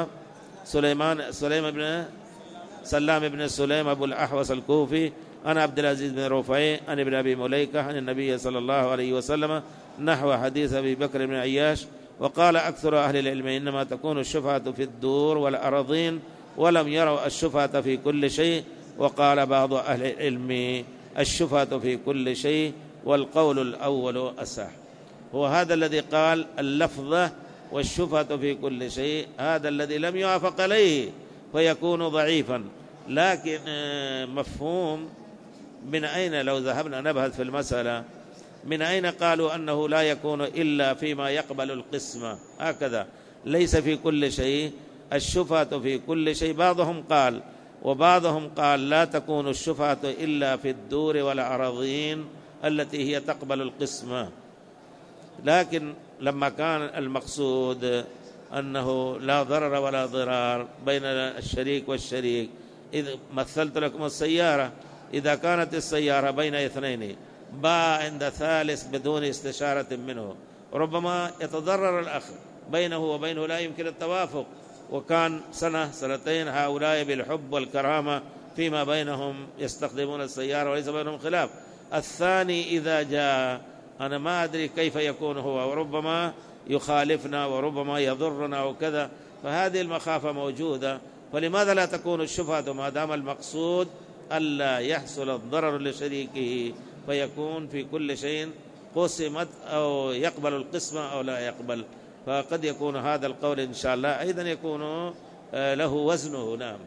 سلام بن سليم أبو الأحوص الكوفي عن عبد العزيز بن رفيع عن ابن أبي مليكة عن النبي صلى الله عليه وسلم نحو حديث أبي بكر بن عياش. وقال أكثر أهل العلم إنما تكون الشفعة في الدور والأراضين، ولم يروا الشفعة في كل شيء. وقال بعض أهل العلم الشفعة في كل شيء، والقول الأول أصح. هو هذا الذي قال اللفظة والشفعة في كل شيء، هذا الذي لم يوافق عليه فيكون ضعيفا. لكن مفهوم من أين، لو ذهبنا نبحث في المسألة، من أين قالوا أنه لا يكون إلا فيما يقبل القسمة؟ هكذا ليس في كل شيء الشفعة في كل شيء. بعضهم قال، وبعضهم قال لا تكون الشفعة إلا في الدور والأراضين التي هي تقبل القسمة. لكن لما كان المقصود أنه لا ضرر ولا ضرار بين الشريك والشريك، إذ مثلت لكم السيارة، إذا كانت السيارة بين اثنين باع عند ثالث بدون استشارة منه، ربما يتضرر الأخ، بينه وبينه لا يمكن التوافق، وكان سنة سنتين هؤلاء بالحب والكرامة فيما بينهم يستخدمون السيارة وليس بينهم خلاف. الثاني إذا جاء أنا ما أدري كيف يكون هو، وربما يخالفنا وربما يضرنا وكذا، فهذه المخافة موجودة. فلماذا لا تكون الشفعة ما دام المقصود ألا يحصل الضرر لشريكه، فيكون في كل شيء قسمت أو يقبل القسمة أو لا يقبل. فقد يكون هذا القول إن شاء الله أيضا يكون له وزنه. نعم.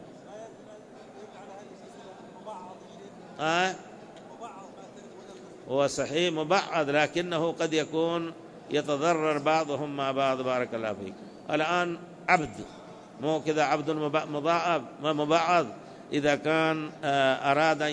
هو صحيح مبعض، لكنه قد يكون يتضرر بعضهم مع بعض. بارك الله فيك. الآن عبد مو كذا، عبد مبعض إذا كان أراد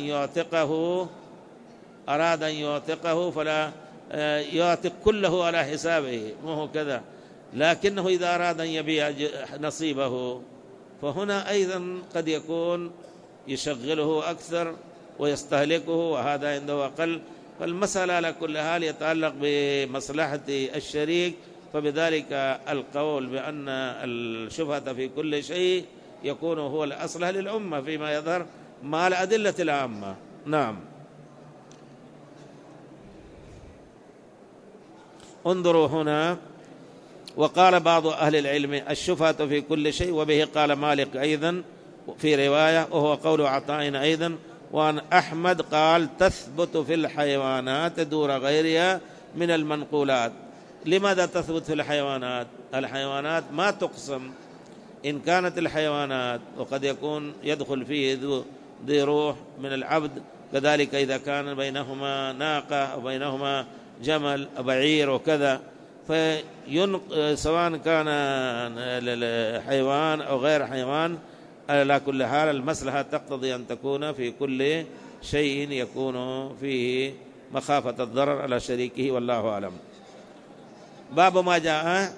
أن يعتقه فلا يعتق كله على حسابه، مو كذا. لكنه إذا أراد أن يبيع نصيبه فهنا أيضا قد يكون يشغله أكثر ويستهلكه، وهذا عنده أقل. فالمسألة على كل حال يتعلق بمصلحة الشريك، فبذلك القول بأن الشبهة في كل شيء يكون هو الأصلح للأمة فيما يظهر مع الأدلة العامة. نعم. انظروا هنا، وقال بعض أهل العلم الشبهة في كل شيء، وبه قال مالك أيضا في رواية، وهو قول عطاء أيضا. وعن أحمد قال تثبت في الحيوانات دون غيرها من المنقولات. لماذا تثبت في الحيوانات؟ الحيوانات ما تقسم. إن كانت الحيوانات وقد يكون يدخل فيه ذي روح من العبد، كذلك إذا كان بينهما ناقة أو بينهما جمل أو بعير وكذا، سواء كان حيوان أو غير حيوان، على كل حال المصلحة تقتضي أن تكون في كل شيء يكون فيه مخافة الضرر على شريكه، والله أعلم. باب ما جاء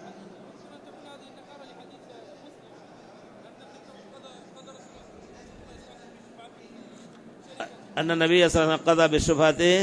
أن النبي صلى الله عليه وسلم قضى بالشبهة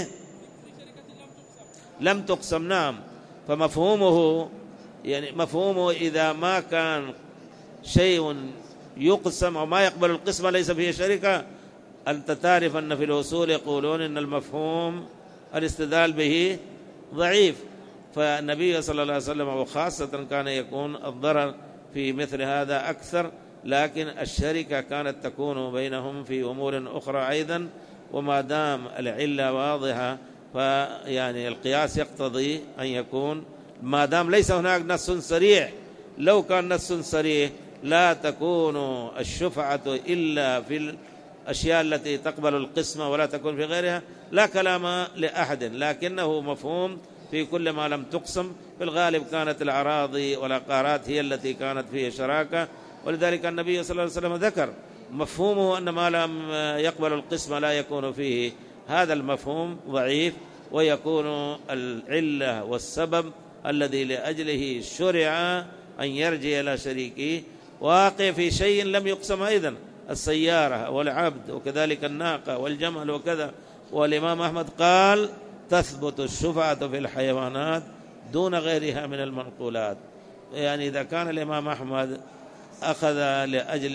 لم تقسم. نعم. فمفهومه يعني مفهومه إذا ما كان شيء يقسم أو ما يقبل القسمة ليس فيه شركة. أنت تعرف أن في الأصول يقولون إن المفهوم الاستدلال به ضعيف، فالنبي صلى الله عليه وسلم وخاصة كان يكون الضرر في مثل هذا أكثر، لكن الشركة كانت تكون بينهم في أمور أخرى أيضا. وما دام العلة واضحة فيعني القياس يقتضي أن يكون، ما دام ليس هناك نص صريح. لو كان نص صريح لا تكون الشفعة إلا في الأشياء التي تقبل القسمة ولا تكون في غيرها، لا كلام لأحد، لكنه مفهوم في كل ما لم تقسم. في الغالب كانت الأراضي والعقارات هي التي كانت فيه شراكة، ولذلك النبي صلى الله عليه وسلم ذكر مفهومه أن ما لم يقبل القسمة لا يكون فيه. هذا المفهوم ضعيف، ويكون العلة والسبب الذي لأجله شرع أن يرجع إلى شريكه واقع في شيء لم يقسم أيضا، السيارة والعبد وكذلك الناقة والجمل وكذا. والإمام أحمد قال تثبت الشفعة في الحيوانات دون غيرها من المنقولات. يعني إذا كان الإمام أحمد أخذ لأجل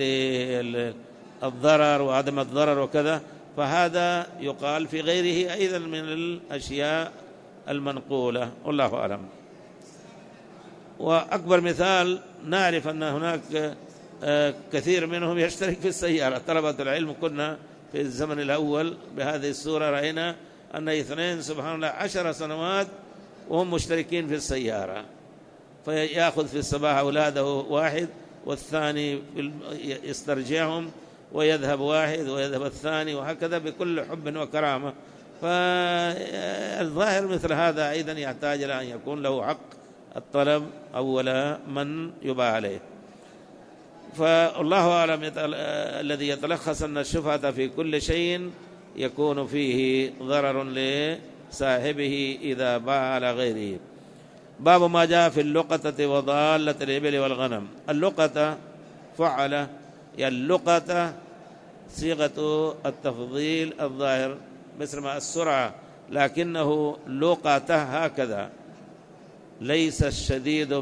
الضرر وعدم الضرر وكذا، فهذا يقال في غيره أيضا من الأشياء المنقولة، والله أعلم. وأكبر مثال نعرف أن هناك كثير منهم يشترك في السيارة. طلبة العلم كنا في الزمن الأول بهذه الصورة رأينا أن اثنين سبحان الله 10 سنوات وهم مشتركين في السيارة، فيأخذ في الصباح أولاده واحد والثاني يسترجعهم، ويذهب واحد ويذهب الثاني، وهكذا بكل حب وكرامة. فالظاهر مثل هذا أيضا يحتاج إلى أن يكون له حق الطلب أول من يباع عليه. فالله أعلم. الذي يتلخص أن الشفعة في كل شيء يكون فيه ضرر لصاحبه إذا باع على غيره. باب ما جاء في اللقطة وضالة الإبل والغنم. اللقطة فعل، يعني اللقطة صيغة التفضيل الظاهر مثل ما السرعة، لكنه لقطة هكذا، ليس الشديد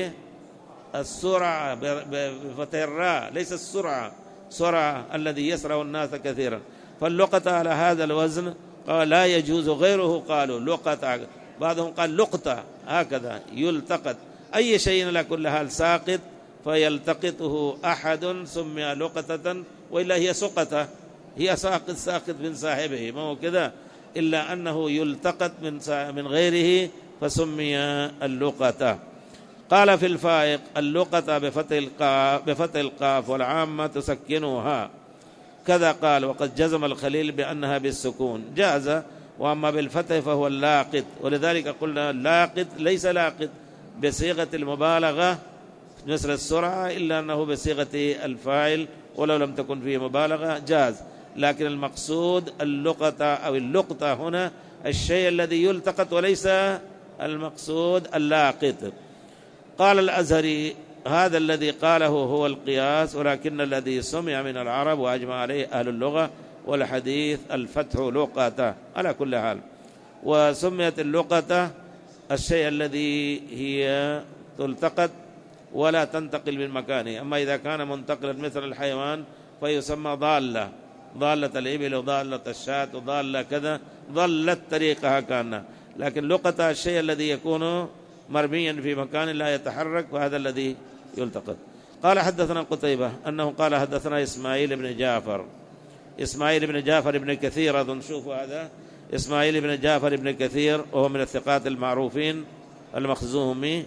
بالسرعة بفتح الراء، ليس السرعة سرعة الذي يسرع الناس كثيرا. فاللقطة على هذا الوزن قال لا يجوز غيره، قالوا لقطة، بعضهم قال لقطة هكذا يلتقط. أي شيء على كل حال ساقط فيلتقطه أحد سمي لقطة، وإلا هي سقطة، هي ساقط من صاحبه، ما هو كذا، إلا أنه يلتقط من غيره فسمي اللقطة. قال في الفائق اللقطة بفتح القاف والعامة تسكنها كذا قال، وقد جزم الخليل بأنها بالسكون جاز، وأما بالفتح فهو اللاقط. ولذلك قلنا اللاقط ليس لاقط بصيغة المبالغة مثل السرعة، إلا أنه بصيغة الفاعل، ولو لم تكن فيه مبالغة جاز. لكن المقصود اللقطة أو اللقطة هنا الشيء الذي يلتقط، وليس المقصود اللاقط. قال الأزهري: هذا الذي قاله هو القياس، ولكن الذي سمع من العرب وأجمع عليه أهل اللغة والحديث الفتح لقطة على كل حال. وسميت اللقطة الشيء الذي هي تلتقط ولا تنتقل من مكانه. أما إذا كان منتقلا مثل الحيوان فيسمى ضالة، ضالة الإبل وضالة الشاة وضالة كذا، ضلت طريقها كان. لكن لقطة الشيء الذي يكون مرميا في مكان لا يتحرك، وهذا الذي يلتقط. قال: حدثنا قتيبة أنه قال: حدثنا إسماعيل بن جعفر. إسماعيل بن جعفر بن كثير، أظن شوفوا هذا إسماعيل بن جعفر بن كثير، وهو من الثقات المعروفين، المخزومي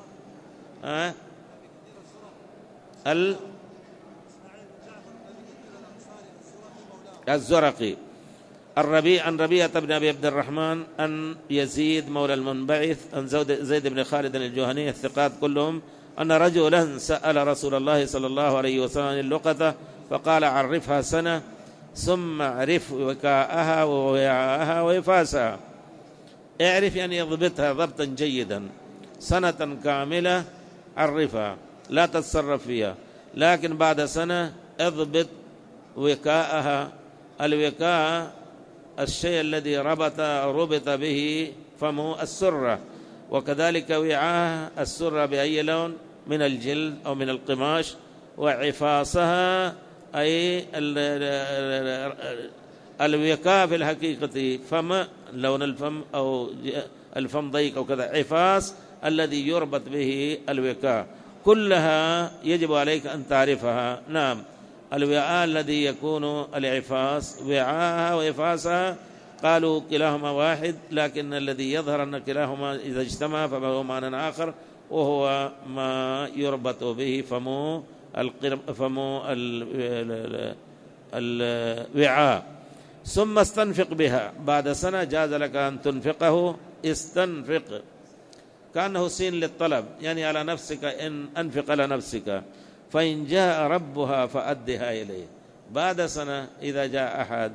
الزرقي. عن ربيعة بن أبي عبد الرحمن أن يزيد مولى المنبعث أن زيد بن خالد الجهني، الثقات كلهم، أن رجلا سأل رسول الله صلى الله عليه وسلم عن اللقطة فقال: عرفها سنة ثم عرف وكاءها ووعاءها وإفاسها. اعرف يعني يضبطها ضبطا جيدا، سنة كاملة عرفها لا تتصرف فيها، لكن بعد سنة اضبط وكاءها. الوكاء الشيء الذي ربط به فمه السرة، وكذلك وعاء السرة بأي لون من الجلد أو من القماش. وعفاصها أي الوكاء في الحقيقة فم، لون الفم أو الفم ضيق أو كذا، عفاص الذي يربط به الوكاء، كلها يجب عليك أن تعرفها. نعم، الوعاء الذي يكون العفاص، وعاءها وعفاصها قالوا كلاهما واحد، لكن الذي يظهر أن كلاهما إذا اجتمع فهو معنى آخر، وهو ما يربط به فمو الوعاء. ثم استنفق بها، بعد سنة جاز لك أن تنفقه. استنفق كأنه سين للطلب، يعني على نفسك، إن أنفق على نفسك. فإن جاء ربها فأدها إليه. بعد سنة إذا جاء أحد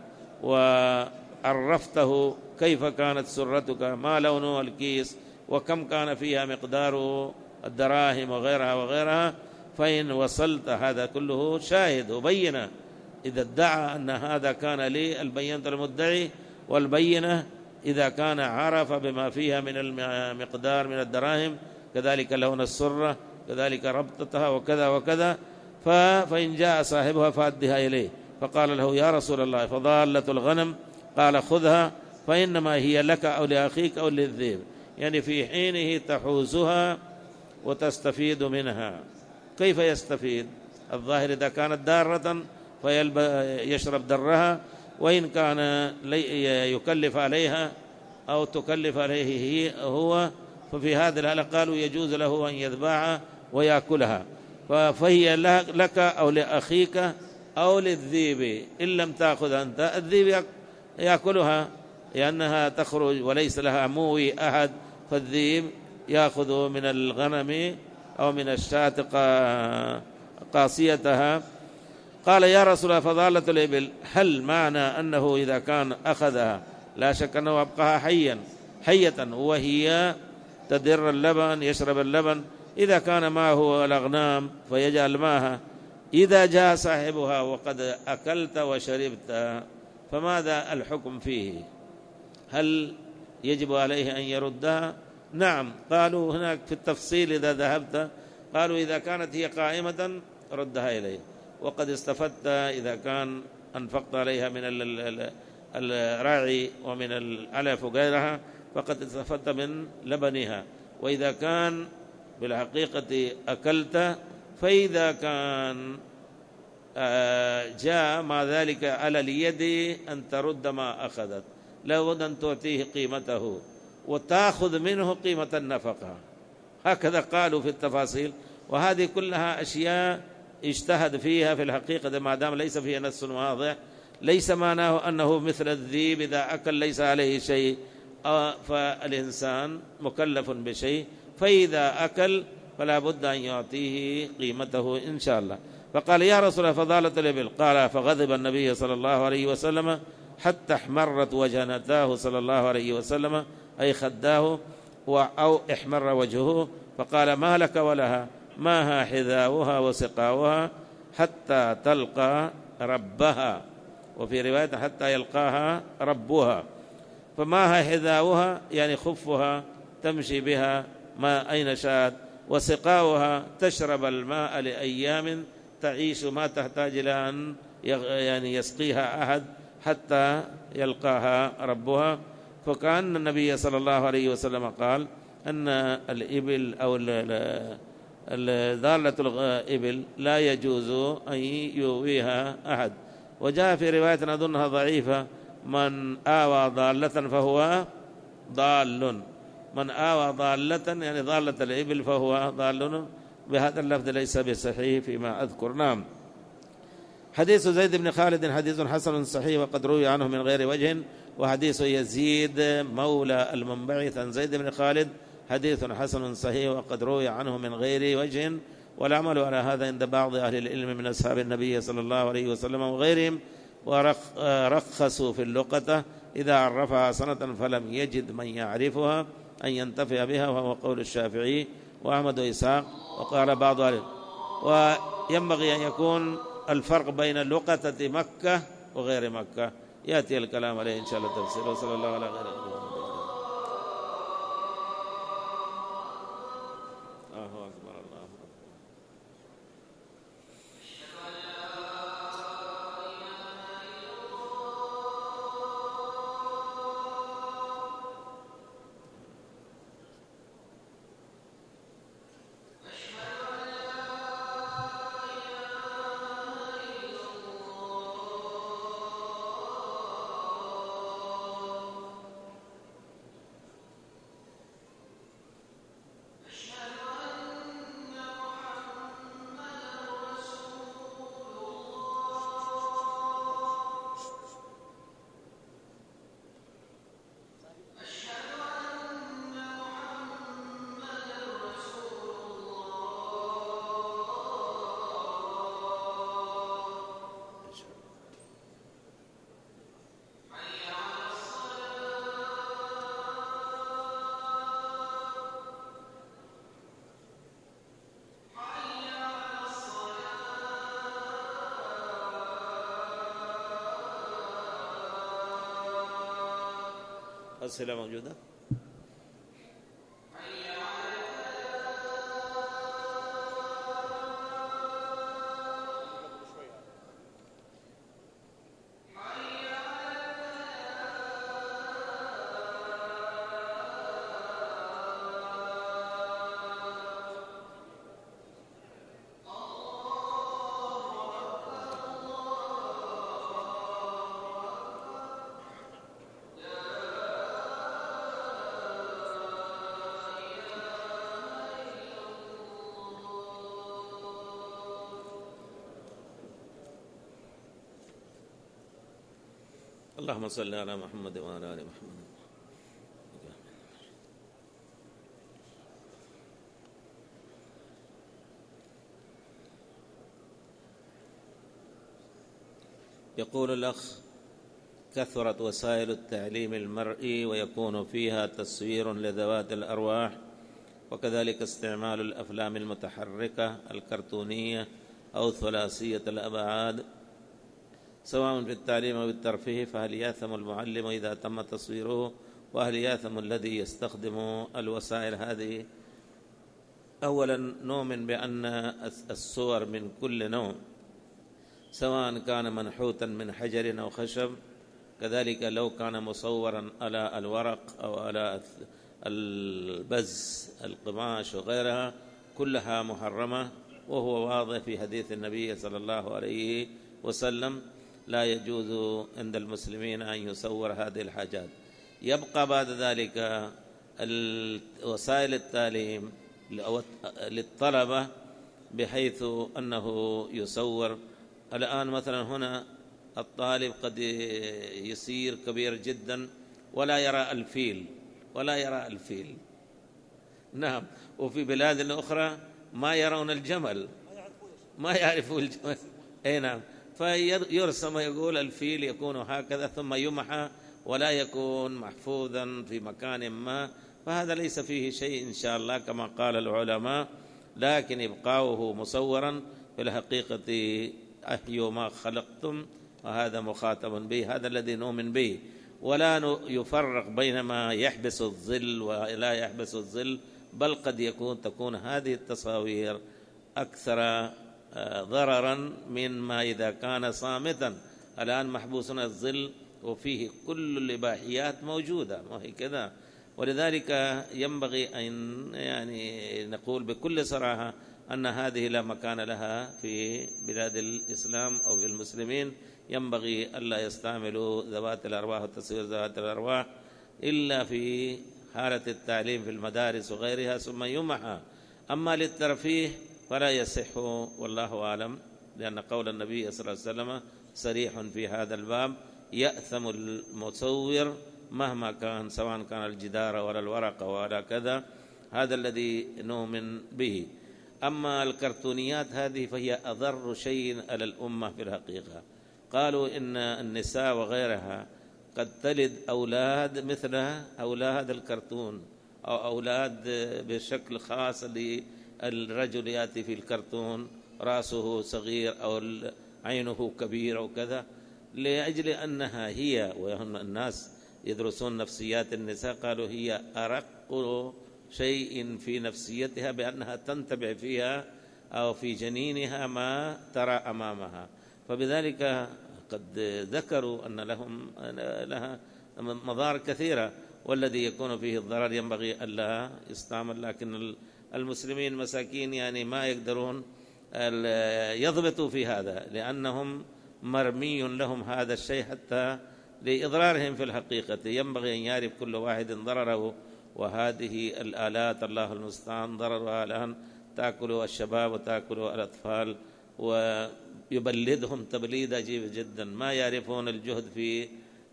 وعرفته كيف كانت سرتك، ما لونه الكيس، وكم كان فيها مقدار الدراهم وغيرها وغيرها، فإن وصلت هذا كله شاهد وبينة. إذا ادعى أن هذا كان لي، البينة المدعي، والبينة إذا كان عرف بما فيها من المقدار من الدراهم، كذلك لون السرة، كذلك ربطتها وكذا وكذا. فإن جاء صاحبها فأدها إليه. فقال له: يا رسول الله، فضالة الغنم؟ قال: خذها فإنما هي لك أو لأخيك أو للذئب، يعني في حينه تحوزها وتستفيد منها. كيف يستفيد؟ الظاهر إذا كانت دارة فيشرب درها، وإن كان يكلف عليها أو تكلف عليه هو، ففي هذه الحالة قالوا يجوز له أن يذبحها ويأكلها. فهي لك أو لأخيك أو للذئب، إن لم تأخذ أنت الذئب يأكلها، لأنها تخرج وليس لها موي أحد، فالذئب يأخذ من الغنم أو من الشاة قاصيتها. قال: يا رسول الله، فضالة الإبل هل معنى أنه إذا كان أخذها، لا شك أنه أبقاها حية وهي تدر اللبن، يشرب اللبن. إذا كان معه الأغنام فيجعل معها. إذا جاء صاحبها وقد أكلت وشربت، فماذا الحكم فيه؟ هل يجب عليه أن يردها؟ نعم. قالوا هناك في التفصيل إذا ذهبت، قالوا إذا كانت هي قائمة ردها إليه، وقد استفدت إذا كان أنفقت عليها من الراعي ومن العلف وغيرها، فقد استفدت من لبنها. وإذا كان بالحقيقة أكلت، فإذا كان جاء مع ذلك على اليد أن ترد ما أخذت، لابد أن تعطيه قيمته وتأخذ منه قيمة النفقة. هكذا قالوا في التفاصيل. وهذه كلها أشياء اجتهد فيها في الحقيقة، ما دام ليس فيها نص واضح. ليس معناه أنه مثل الذئب إذا أكل ليس عليه شيء، فالإنسان مكلف بشيء، فإذا أكل فلا بد أن يعطيه قيمته إن شاء الله. فقال: يا رسول الله، فضالة الإبل؟ قال: فغضب النبي صلى الله عليه وسلم حتى احمرت وجنتاه صلى الله عليه وسلم، أي خداه، أو احمر وجهه، فقال ما لك ولها؟ ماها حذاؤها وسقاؤها حتى تلقى ربها، وفي رواية حتى يلقاها ربها. فماها حذاؤها يعني خفها تمشي بها ما أين شاءت، وسقاؤها تشرب الماء لأيام تعيش ما تحتاج إلى أن يعني يسقيها أحد حتى يلقاها ربها. فكأن النبي صلى الله عليه وسلم قال أن الإبل أو ضالة الإبل لا يجوز أن يؤويها أحد. وجاء في رواية أظنها ضعيفة: من آوى ضالة فهو ضال. من آوى ضالة يعني ضالة الإبل فهو ضال. بهذا اللفظ ليس بصحيح فيما أذكر. نعم. حديث زيد بن خالد حديث حسن صحيح وقد روي عنه من غير وجه. وحديث يزيد مولى المنبعث عن زيد بن خالد حديث حسن صحيح وقد روي عنه من غير وجه. والعمل على هذا عند بعض أهل العلم من أصحاب النبي صلى الله عليه وسلم وغيرهم، ورخصوا في اللقطة إذا عرفها سنة فلم يجد من يعرفها أن ينتفع بها، وهو قول الشافعي وأحمد وإسحاق. وقال بعض أهل وينبغي أن يكون الفرق بين اللقطة مكة وغير مكة، يأتي الكلام عليه إن شاء الله تفسير. وصلى الله على غير أسئلة موجودة؟ اللهم صل على محمد وعلى آل محمد. يقول الأخ: كثرت وسائل التعليم المرئي ويكون فيها تصوير لذوات الأرواح، وكذلك استعمال الأفلام المتحركة الكرتونية أو ثلاثية الأبعاد سواء في التعليم أو الترفيه، فهل يأثم المعلم إذا تم تصويره؟ وهل يأثم الذي يستخدم الوسائل هذه؟ أولا نؤمن بأن الصور من كل نوع سواء كان منحوتا من حجر أو خشب، كذلك لو كان مصورا على الورق أو على البز القماش وغيرها كلها محرمة، وهو واضح في حديث النبي صلى الله عليه وسلم: لا يجوز عند المسلمين أن يصور هذه الحاجات. يبقى بعد ذلك وسائل التعليم للطلبة بحيث أنه يصور. الآن مثلا هنا الطالب قد يصير كبير جدا ولا يرى الفيل نعم. وفي بلاد أخرى ما يرون الجمل، ما يعرفوا الجمل. أي نعم. فيرسم يقول الفيل يكون هكذا ثم يمحى ولا يكون محفوظا في مكان ما فهذا ليس فيه شيء إن شاء الله كما قال العلماء، لكن إبقاؤه مصورا في الحقيقة أحيوا ما خلقتم، وهذا مخاطب به، هذا الذي نؤمن به. ولا يفرق بين ما يحبس الظل ولا يحبس الظل، بل قد تكون هذه التصاوير أكثر ضررا من ما إذا كان صامتا. الآن محبوسنا الظل وفيه كل الإباحيات موجودة، وهي كذا. ولذلك ينبغي أن نقول بكل صراحة أن هذه لا مكان لها في بلاد الإسلام أو في المسلمين. ينبغي ألا يستعملوا ذوات الأرواح وتصوير ذوات الأرواح إلا في حالة التعليم في المدارس وغيرها، ثم يمحى. أما للترفيه فلا يصح، والله أعلم، لأن قول النبي صلى الله عليه وسلم صريح في هذا الباب: يأثم المصور مهما كان، سواء كان الجدار ولا الورقة ولا كذا. هذا الذي نؤمن به. أما الكرتونيات هذه فهي أضر شيء على الأمة في الحقيقة. قالوا إن النساء وغيرها قد تلد أولاد مثل أولاد الكرتون، أو أولاد بشكل خاص للرجل يأتي في الكرتون رأسه صغير أو عينه كبيرة وكذا، لأجل أنها هي، وهم الناس يدرسون نفسيات النساء، قالوا هي أرق شيء في نفسيتها، بأنها تنتبع فيها أو في جنينها ما ترى أمامها. فبذلك قد ذكروا أن لها مضار كثيرة، والذي يكون فيه الضرر ينبغي ألا يستعمل. لكن المسلمين مساكين يعني ما يقدرون يضبطوا في هذا، لأنهم مرمي لهم هذا الشيء حتى لإضرارهم في الحقيقة. ينبغي أن يعرف كل واحد ضرره. وهذه الآلات الله المستعان ضررها الآن تأكل الشباب وتأكل الأطفال، ويبلدهم تبليد عجيب جدا. ما يعرفون الجهد في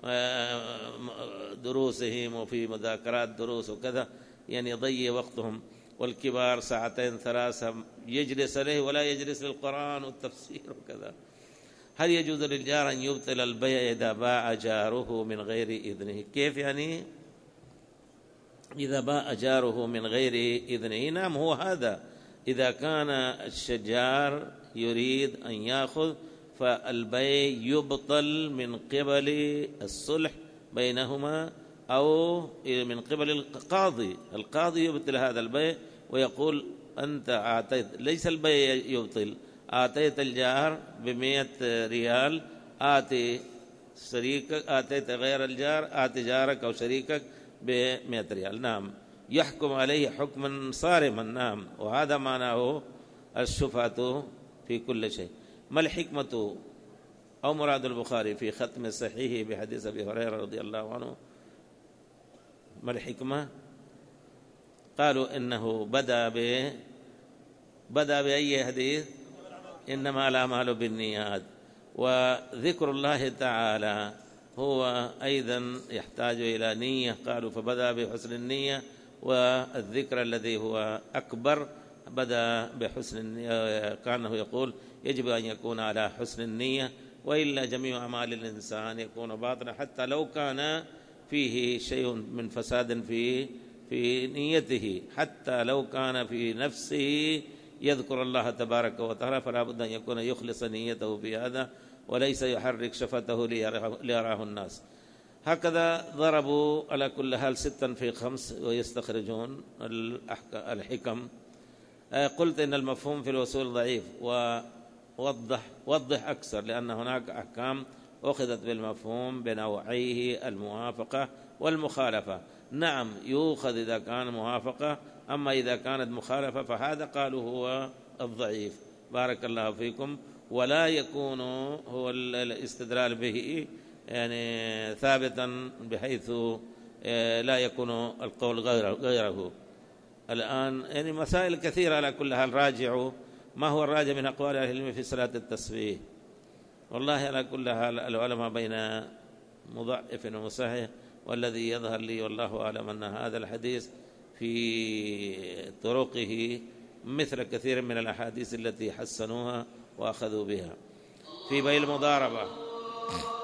دروسهم وفي مذاكرات دروس وكذا، يعني يضيع وقتهم. والكبار ساعتين ثلاثة يجلس عليه ولا يجلس للقرآن والتفسير وكذا. هل يجوز للجار أن يبطل البيع إذا باع جاره من غير إذنه؟ كيف يعني إذا باع جاره من غير إذنه؟ نعم، هو هذا. إذا كان الشجار يريد أن يأخذ فالبيع يبطل من قبل الصلح بينهما أو من قبل القاضي. القاضي يبطل هذا البيع ويقول أنت أعطيت، ليس البيع يبطل، أعطيت الجار ب100 ريال، آتي شريكك، آتيت غير الجار، آتي جارك أو شريكك ب100 ريال. نعم، يحكم عليه حكما صارما. نعم، وهذا معناه الشفعة في كل شيء. ما الحكمة أو مراد البخاري في ختم صحيحه بحديث أبي هريرة رضي الله عنه؟ ما الحكمة؟ قالوا إنه بدأ بأي حديث؟ إنما الأعمال بالنيات. وذكر الله تعالى هو أيضا يحتاج إلى نية. قالوا فبدأ بحسن النية، والذكر الذي هو أكبر بدأ بحسن النية. كانه يقول يجب أن يكون على حسن النية، وإلا جميع أعمال الإنسان يكون باطلا، حتى لو كان فيه شيء من فساد في نيته، حتى لو كان في نفسه يذكر الله تبارك وتعالى، فلا بد أن يكون يخلص نيته في هذا، وليس يحرك شفته ليراه الناس. هكذا ضربوا على كل حال 6 في 5 ويستخرجون الحكم. قلت إن المفهوم في الوصول ضعيف، ووضح أكثر، لأن هناك أحكام أخذت بالمفهوم بنوعيه الموافقة والمخالفة. نعم، يؤخذ إذا كان موافقة، أما إذا كانت مخالفة فهذا قالوا هو الضعيف. بارك الله فيكم. ولا يكون هو الاستدلال به يعني ثابتا بحيث لا يكون القول غيره. الآن يعني مسائل كثيرة على كل حال. راجعوا ما هو الراجع من أقوال أهل العلم في صلاة التسبيح. والله على كل حال العلماء بين مضعف ومصحح، والذي يظهر لي والله أعلم أن هذا الحديث في طرقه مثل كثير من الأحاديث التي حسنوها وأخذوا بها في بيع المضاربة.